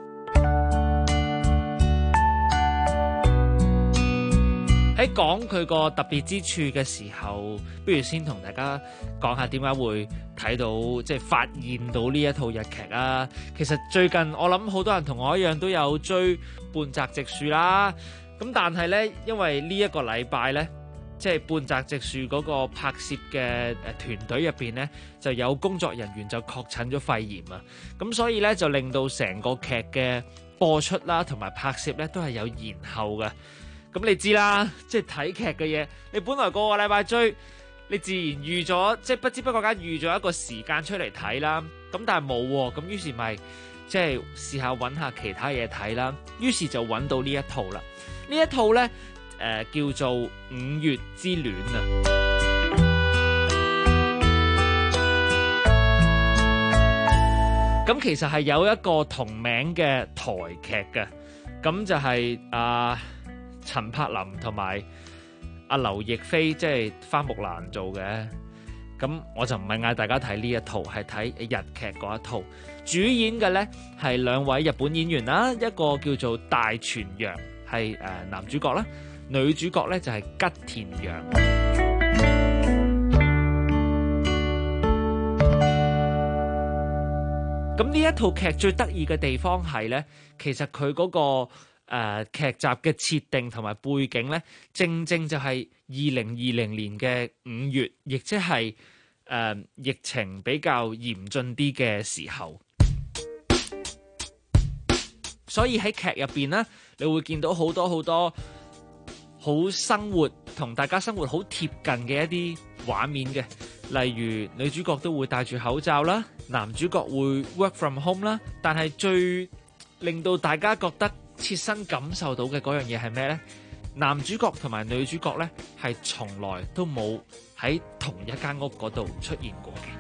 喺講佢個特別之處嘅時候，不如先同大家講下點解會睇到即係發現到呢一套日劇啊。其實最近我諗好多人同我一樣都有追半澤直樹啦，咁但係呢，因為呢一個禮拜呢，即係半澤直樹嗰個拍攝嘅團隊入邊呢，就有工作人員就確診咗肺炎啊，咁所以呢，就令到成個劇嘅播出啦同埋拍攝呢都係有延後嘅。咁你知啦，即係睇劇嘅嘢，你本來個個禮拜追，你自然預咗，即係不知不覺間預咗一個時間出嚟睇啦。咁但係冇喎，咁於是咪即係試下揾下其他嘢睇啦。於是就揾到呢一套啦。呢一套呢，叫做《五月之戀》啊。咁其實係有一個同名嘅台劇嘅，咁就係陳柏霖同埋阿劉亦菲即係花木蘭做嘅，咁我就唔係嗌大家睇呢一套，係睇日劇嗰一套。主演嘅呢係兩位日本演員啦，一個叫做大泉洋係男主角啦，女主角呢就係吉田羊。咁呢一套劇最得意嘅地方係呢，其實佢嗰個劇集嘅設定同埋背景呢，正正就係2020年嘅5月，亦即係疫情比較嚴峻啲嘅時候。所以喺劇入邊呢，你會見到好多好生活同大家生活好貼近嘅一啲畫面嘅，例如女主角都會戴住口罩啦，男主角會 work from home 啦，但係最令到大家覺得切身感受到嘅嗰樣嘢係咩呢？男主角同埋女主角呢，係從來都冇喺同一間屋嗰度出現過嘅。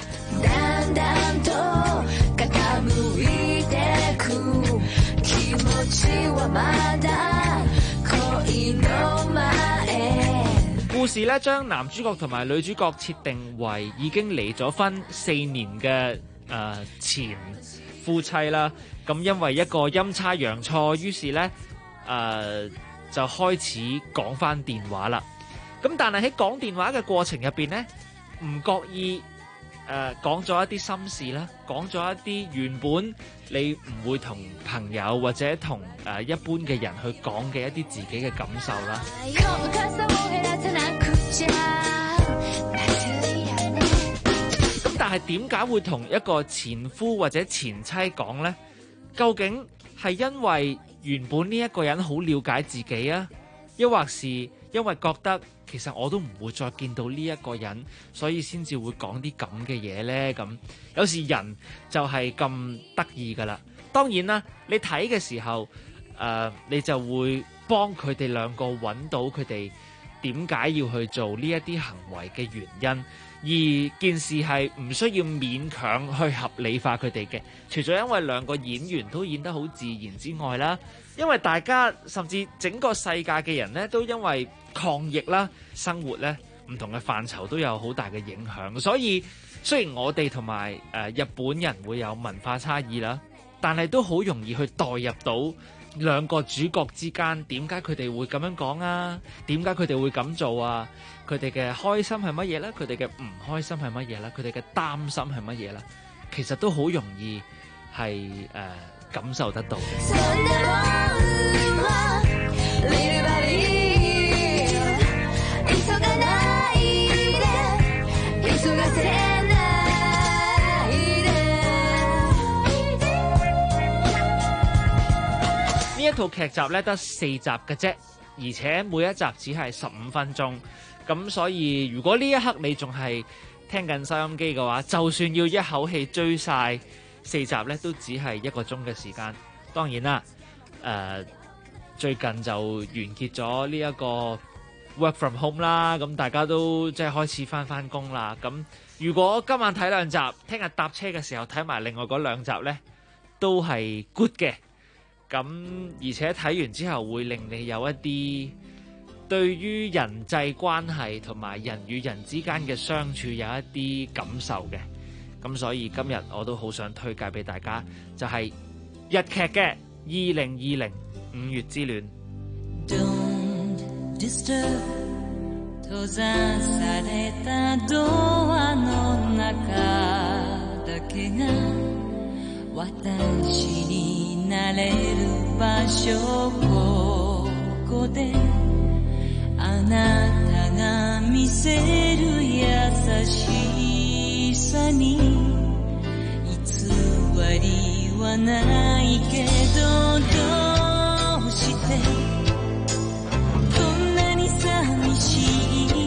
故事呢，將男主角同埋女主角設定為已經離咗婚4年嘅前夫妻啦。咁因為一個陰差陽錯，於是呢，就開始講返電話啦。咁但係喺講電話嘅過程入邊呢，唔覺意講咗一啲心事啦，講咗一啲原本你唔會同朋友或者同一般嘅人去講嘅一啲自己嘅感受啦。咁但係點解會同一個前夫或者前妻講呢？究竟係因為原本呢一個人好了解自己啊，抑或是因為覺得其實我都唔會再見到呢一個人，所以先至會講啲咁嘅嘢呢？咁有時人就係咁得意噶啦。當然啦，你睇嘅時候，你就會幫佢哋兩個揾到佢哋點解要去做呢一啲行為嘅原因。而件事係唔需要勉強去合理化佢哋嘅，除咗因為兩個演員都演得好自然之外啦，因為大家甚至整個世界嘅人呢，都因為抗疫啦、生活呢唔同嘅範疇都有好大嘅影響，所以雖然我哋同埋日本人會有文化差異啦，但係都好容易去代入到兩個主角之間，點解佢哋會咁樣講啊？點解佢哋會咁做啊？佢哋嘅開心係乜嘢咧？佢哋嘅唔開心係乜嘢咧？佢哋嘅擔心係乜嘢咧？其實都好容易係感受得到嘅。呢一套劇集咧得4集嘅啫，而且每一集只係15分鐘。咁所以如果呢一刻你仲係聽緊收音機嘅話，就算要一口氣追晒4集呢，都只係1個鐘嘅時間。當然啦，最近就完結咗呢一個 work from home 啦，咁大家都即係開始返工啦。咁如果今晚睇2集，聽日搭車嘅時候睇埋另外嗰2集呢，都係 good 嘅。咁而且睇完之後會令你有一啲對於人際關係同埋人與人之間嘅相處有一啲感受嘅。咁所以今日我都好想推介俾大家，就係日劇嘅2020 5月之戀。 Don't disturb 閉ざされたドアの中だけが私になれる場所。ここであなたが見せる優しさに偽りはないけど、どうしてこんなに寂しい